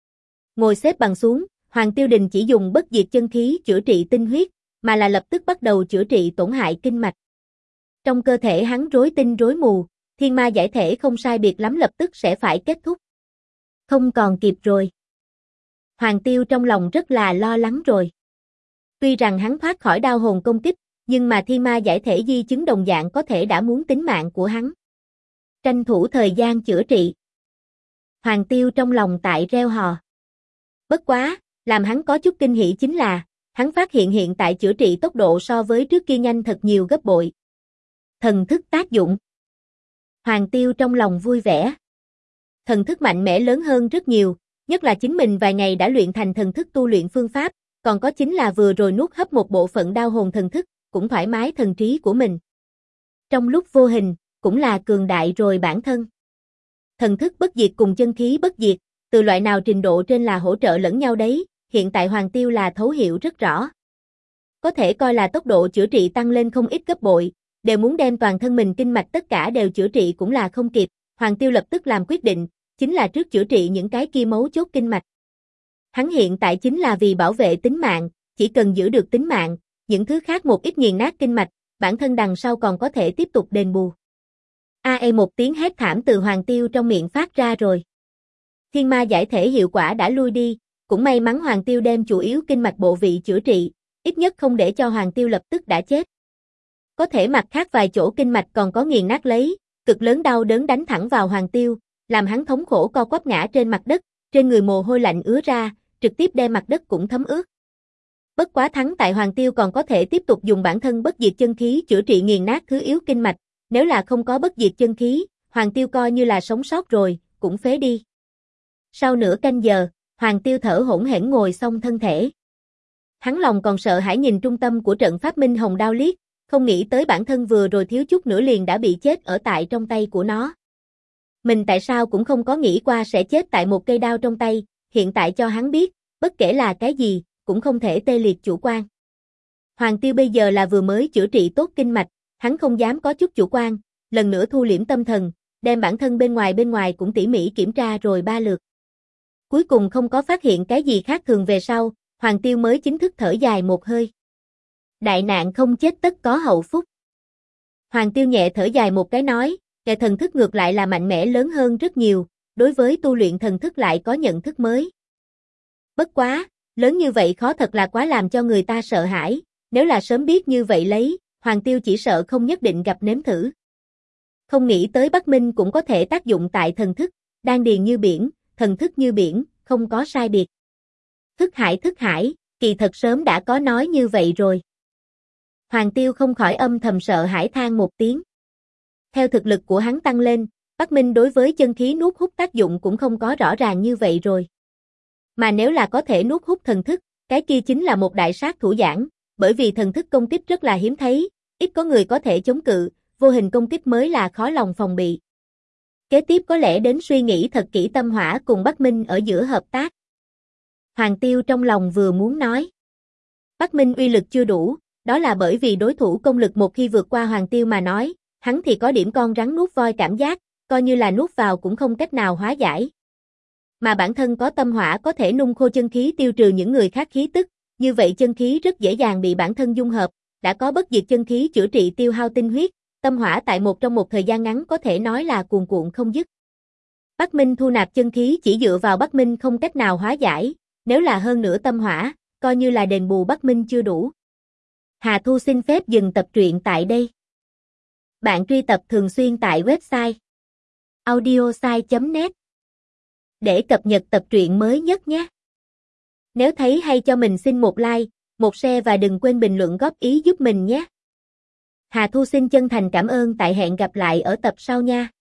Ngồi xếp bằng xuống, Hoàng Tiêu Đình chỉ dùng bất diệt chân khí chữa trị tinh huyết, mà là lập tức bắt đầu chữa trị tổn hại kinh mạch. Trong cơ thể hắn rối tinh rối mù, thiên ma giải thể không sai biệt lắm lập tức sẽ phải kết thúc. Không còn kịp rồi. Hoàng Tiêu trong lòng rất là lo lắng rồi. Tuy rằng hắn thoát khỏi đao hồn công kích, nhưng mà thiên ma giải thể di chứng đồng dạng có thể đã muốn tính mạng của hắn. Tranh thủ thời gian chữa trị. Hoàng Tiêu trong lòng tại reo hò. Bất quá, làm hắn có chút kinh hỉ chính là, hắn phát hiện hiện tại chữa trị tốc độ so với trước kia nhanh thật nhiều gấp bội. Thần thức tác dụng. Hoàng Tiêu trong lòng vui vẻ. Thần thức mạnh mẽ lớn hơn rất nhiều, nhất là chính mình vài ngày đã luyện thành thần thức tu luyện phương pháp, còn có chính là vừa rồi nuốt hấp một bộ phận đao hồn thần thức, cũng thoải mái thần trí của mình. Trong lúc vô hình, cũng là cường đại rồi bản thân. Thần thức bất diệt cùng chân khí bất diệt, từ loại nào trình độ trên là hỗ trợ lẫn nhau đấy, hiện tại Hoàng Tiêu là thấu hiểu rất rõ. Có thể coi là tốc độ chữa trị tăng lên không ít gấp bội, đều muốn đem toàn thân mình kinh mạch tất cả đều chữa trị cũng là không kịp, Hoàng Tiêu lập tức làm quyết định, chính là trước chữa trị những cái kia mấu chốt kinh mạch. Hắn hiện tại chính là vì bảo vệ tính mạng, chỉ cần giữ được tính mạng, những thứ khác một ít nghiền nát kinh mạch, bản thân đằng sau còn có thể tiếp tục đền bù. Một tiếng hét thảm từ Hoàng Tiêu trong miệng phát ra rồi. Thiên ma giải thể hiệu quả đã lui đi, cũng may mắn Hoàng Tiêu đem chủ yếu kinh mạch bộ vị chữa trị, ít nhất không để cho Hoàng Tiêu lập tức đã chết. Có thể mặt khác vài chỗ kinh mạch còn có nghiền nát lấy, cực lớn đau đớn đánh thẳng vào Hoàng Tiêu, làm hắn thống khổ co quắp ngã trên mặt đất, trên người mồ hôi lạnh ứa ra, trực tiếp đem mặt đất cũng thấm ướt. Bất quá thắng tại Hoàng Tiêu còn có thể tiếp tục dùng bản thân bất diệt chân khí chữa trị nghiền nát thứ yếu kinh mạch, nếu là không có bất diệt chân khí, Hoàng Tiêu coi như là sống sót rồi, cũng phế đi. Sau nửa canh giờ, Hoàng Tiêu thở hổn hển ngồi xong thân thể. Hắn lòng còn sợ hãi nhìn trung tâm của trận pháp Minh Hồng đao liếc, không nghĩ tới bản thân vừa rồi thiếu chút nữa liền đã bị chết ở tại trong tay của nó. Mình tại sao cũng không có nghĩ qua sẽ chết tại một cây đao trong tay, hiện tại cho hắn biết, bất kể là cái gì, cũng không thể tê liệt chủ quan. Hoàng Tiêu bây giờ là vừa mới chữa trị tốt kinh mạch, hắn không dám có chút chủ quan, lần nữa thu liễm tâm thần, đem bản thân bên ngoài cũng tỉ mỉ kiểm tra rồi 3 lượt. Cuối cùng không có phát hiện cái gì khác thường về sau, Hoàng Tiêu mới chính thức thở dài một hơi. Đại nạn không chết tất có hậu phúc. Hoàng Tiêu nhẹ thở dài một cái nói, kẻ thần thức ngược lại là mạnh mẽ lớn hơn rất nhiều, đối với tu luyện thần thức lại có nhận thức mới. Bất quá, lớn như vậy khó thật là quá làm cho người ta sợ hãi, nếu là sớm biết như vậy lấy, Hoàng Tiêu chỉ sợ không nhất định gặp nếm thử. Không nghĩ tới Bắc Minh cũng có thể tác dụng tại thần thức, đan điền như biển, thần thức như biển, không có sai biệt. Thức hải, kỳ thật sớm đã có nói như vậy rồi. Hoàng Tiêu không khỏi âm thầm sợ hãi than một tiếng. Theo thực lực của hắn tăng lên, Bắc Minh đối với chân khí nuốt hút tác dụng cũng không có rõ ràng như vậy rồi. Mà nếu là có thể nuốt hút thần thức, cái kia chính là một đại sát thủ giảng, bởi vì thần thức công kích rất là hiếm thấy, ít có người có thể chống cự, vô hình công kích mới là khó lòng phòng bị. Kế tiếp có lẽ đến suy nghĩ thật kỹ Tâm Hỏa cùng Bắc Minh ở giữa hợp tác. Hoàng Tiêu trong lòng vừa muốn nói. Bắc Minh uy lực chưa đủ, đó là bởi vì đối thủ công lực một khi vượt qua Hoàng Tiêu mà nói, hắn thì có điểm con rắn nuốt voi cảm giác, coi như là nuốt vào cũng không cách nào hóa giải. Mà bản thân có Tâm Hỏa có thể nung khô chân khí tiêu trừ những người khác khí tức, như vậy chân khí rất dễ dàng bị bản thân dung hợp, đã có bất diệt chân khí chữa trị tiêu hao tinh huyết, Tâm Hỏa tại trong một thời gian ngắn có thể nói là cuồn cuộn không dứt. Bắc Minh thu nạp chân khí chỉ dựa vào Bắc Minh không cách nào hóa giải, nếu là hơn nữa Tâm Hỏa, coi như là đền bù Bắc Minh chưa đủ. Hà Thu xin phép dừng tập truyện tại đây. Bạn truy tập thường xuyên tại website audiosai.net để cập nhật tập truyện mới nhất nhé. Nếu thấy hay cho mình xin một like, một share và đừng quên bình luận góp ý giúp mình nhé. Hà Thu xin chân thành cảm ơn, tại hẹn gặp lại ở tập sau nha.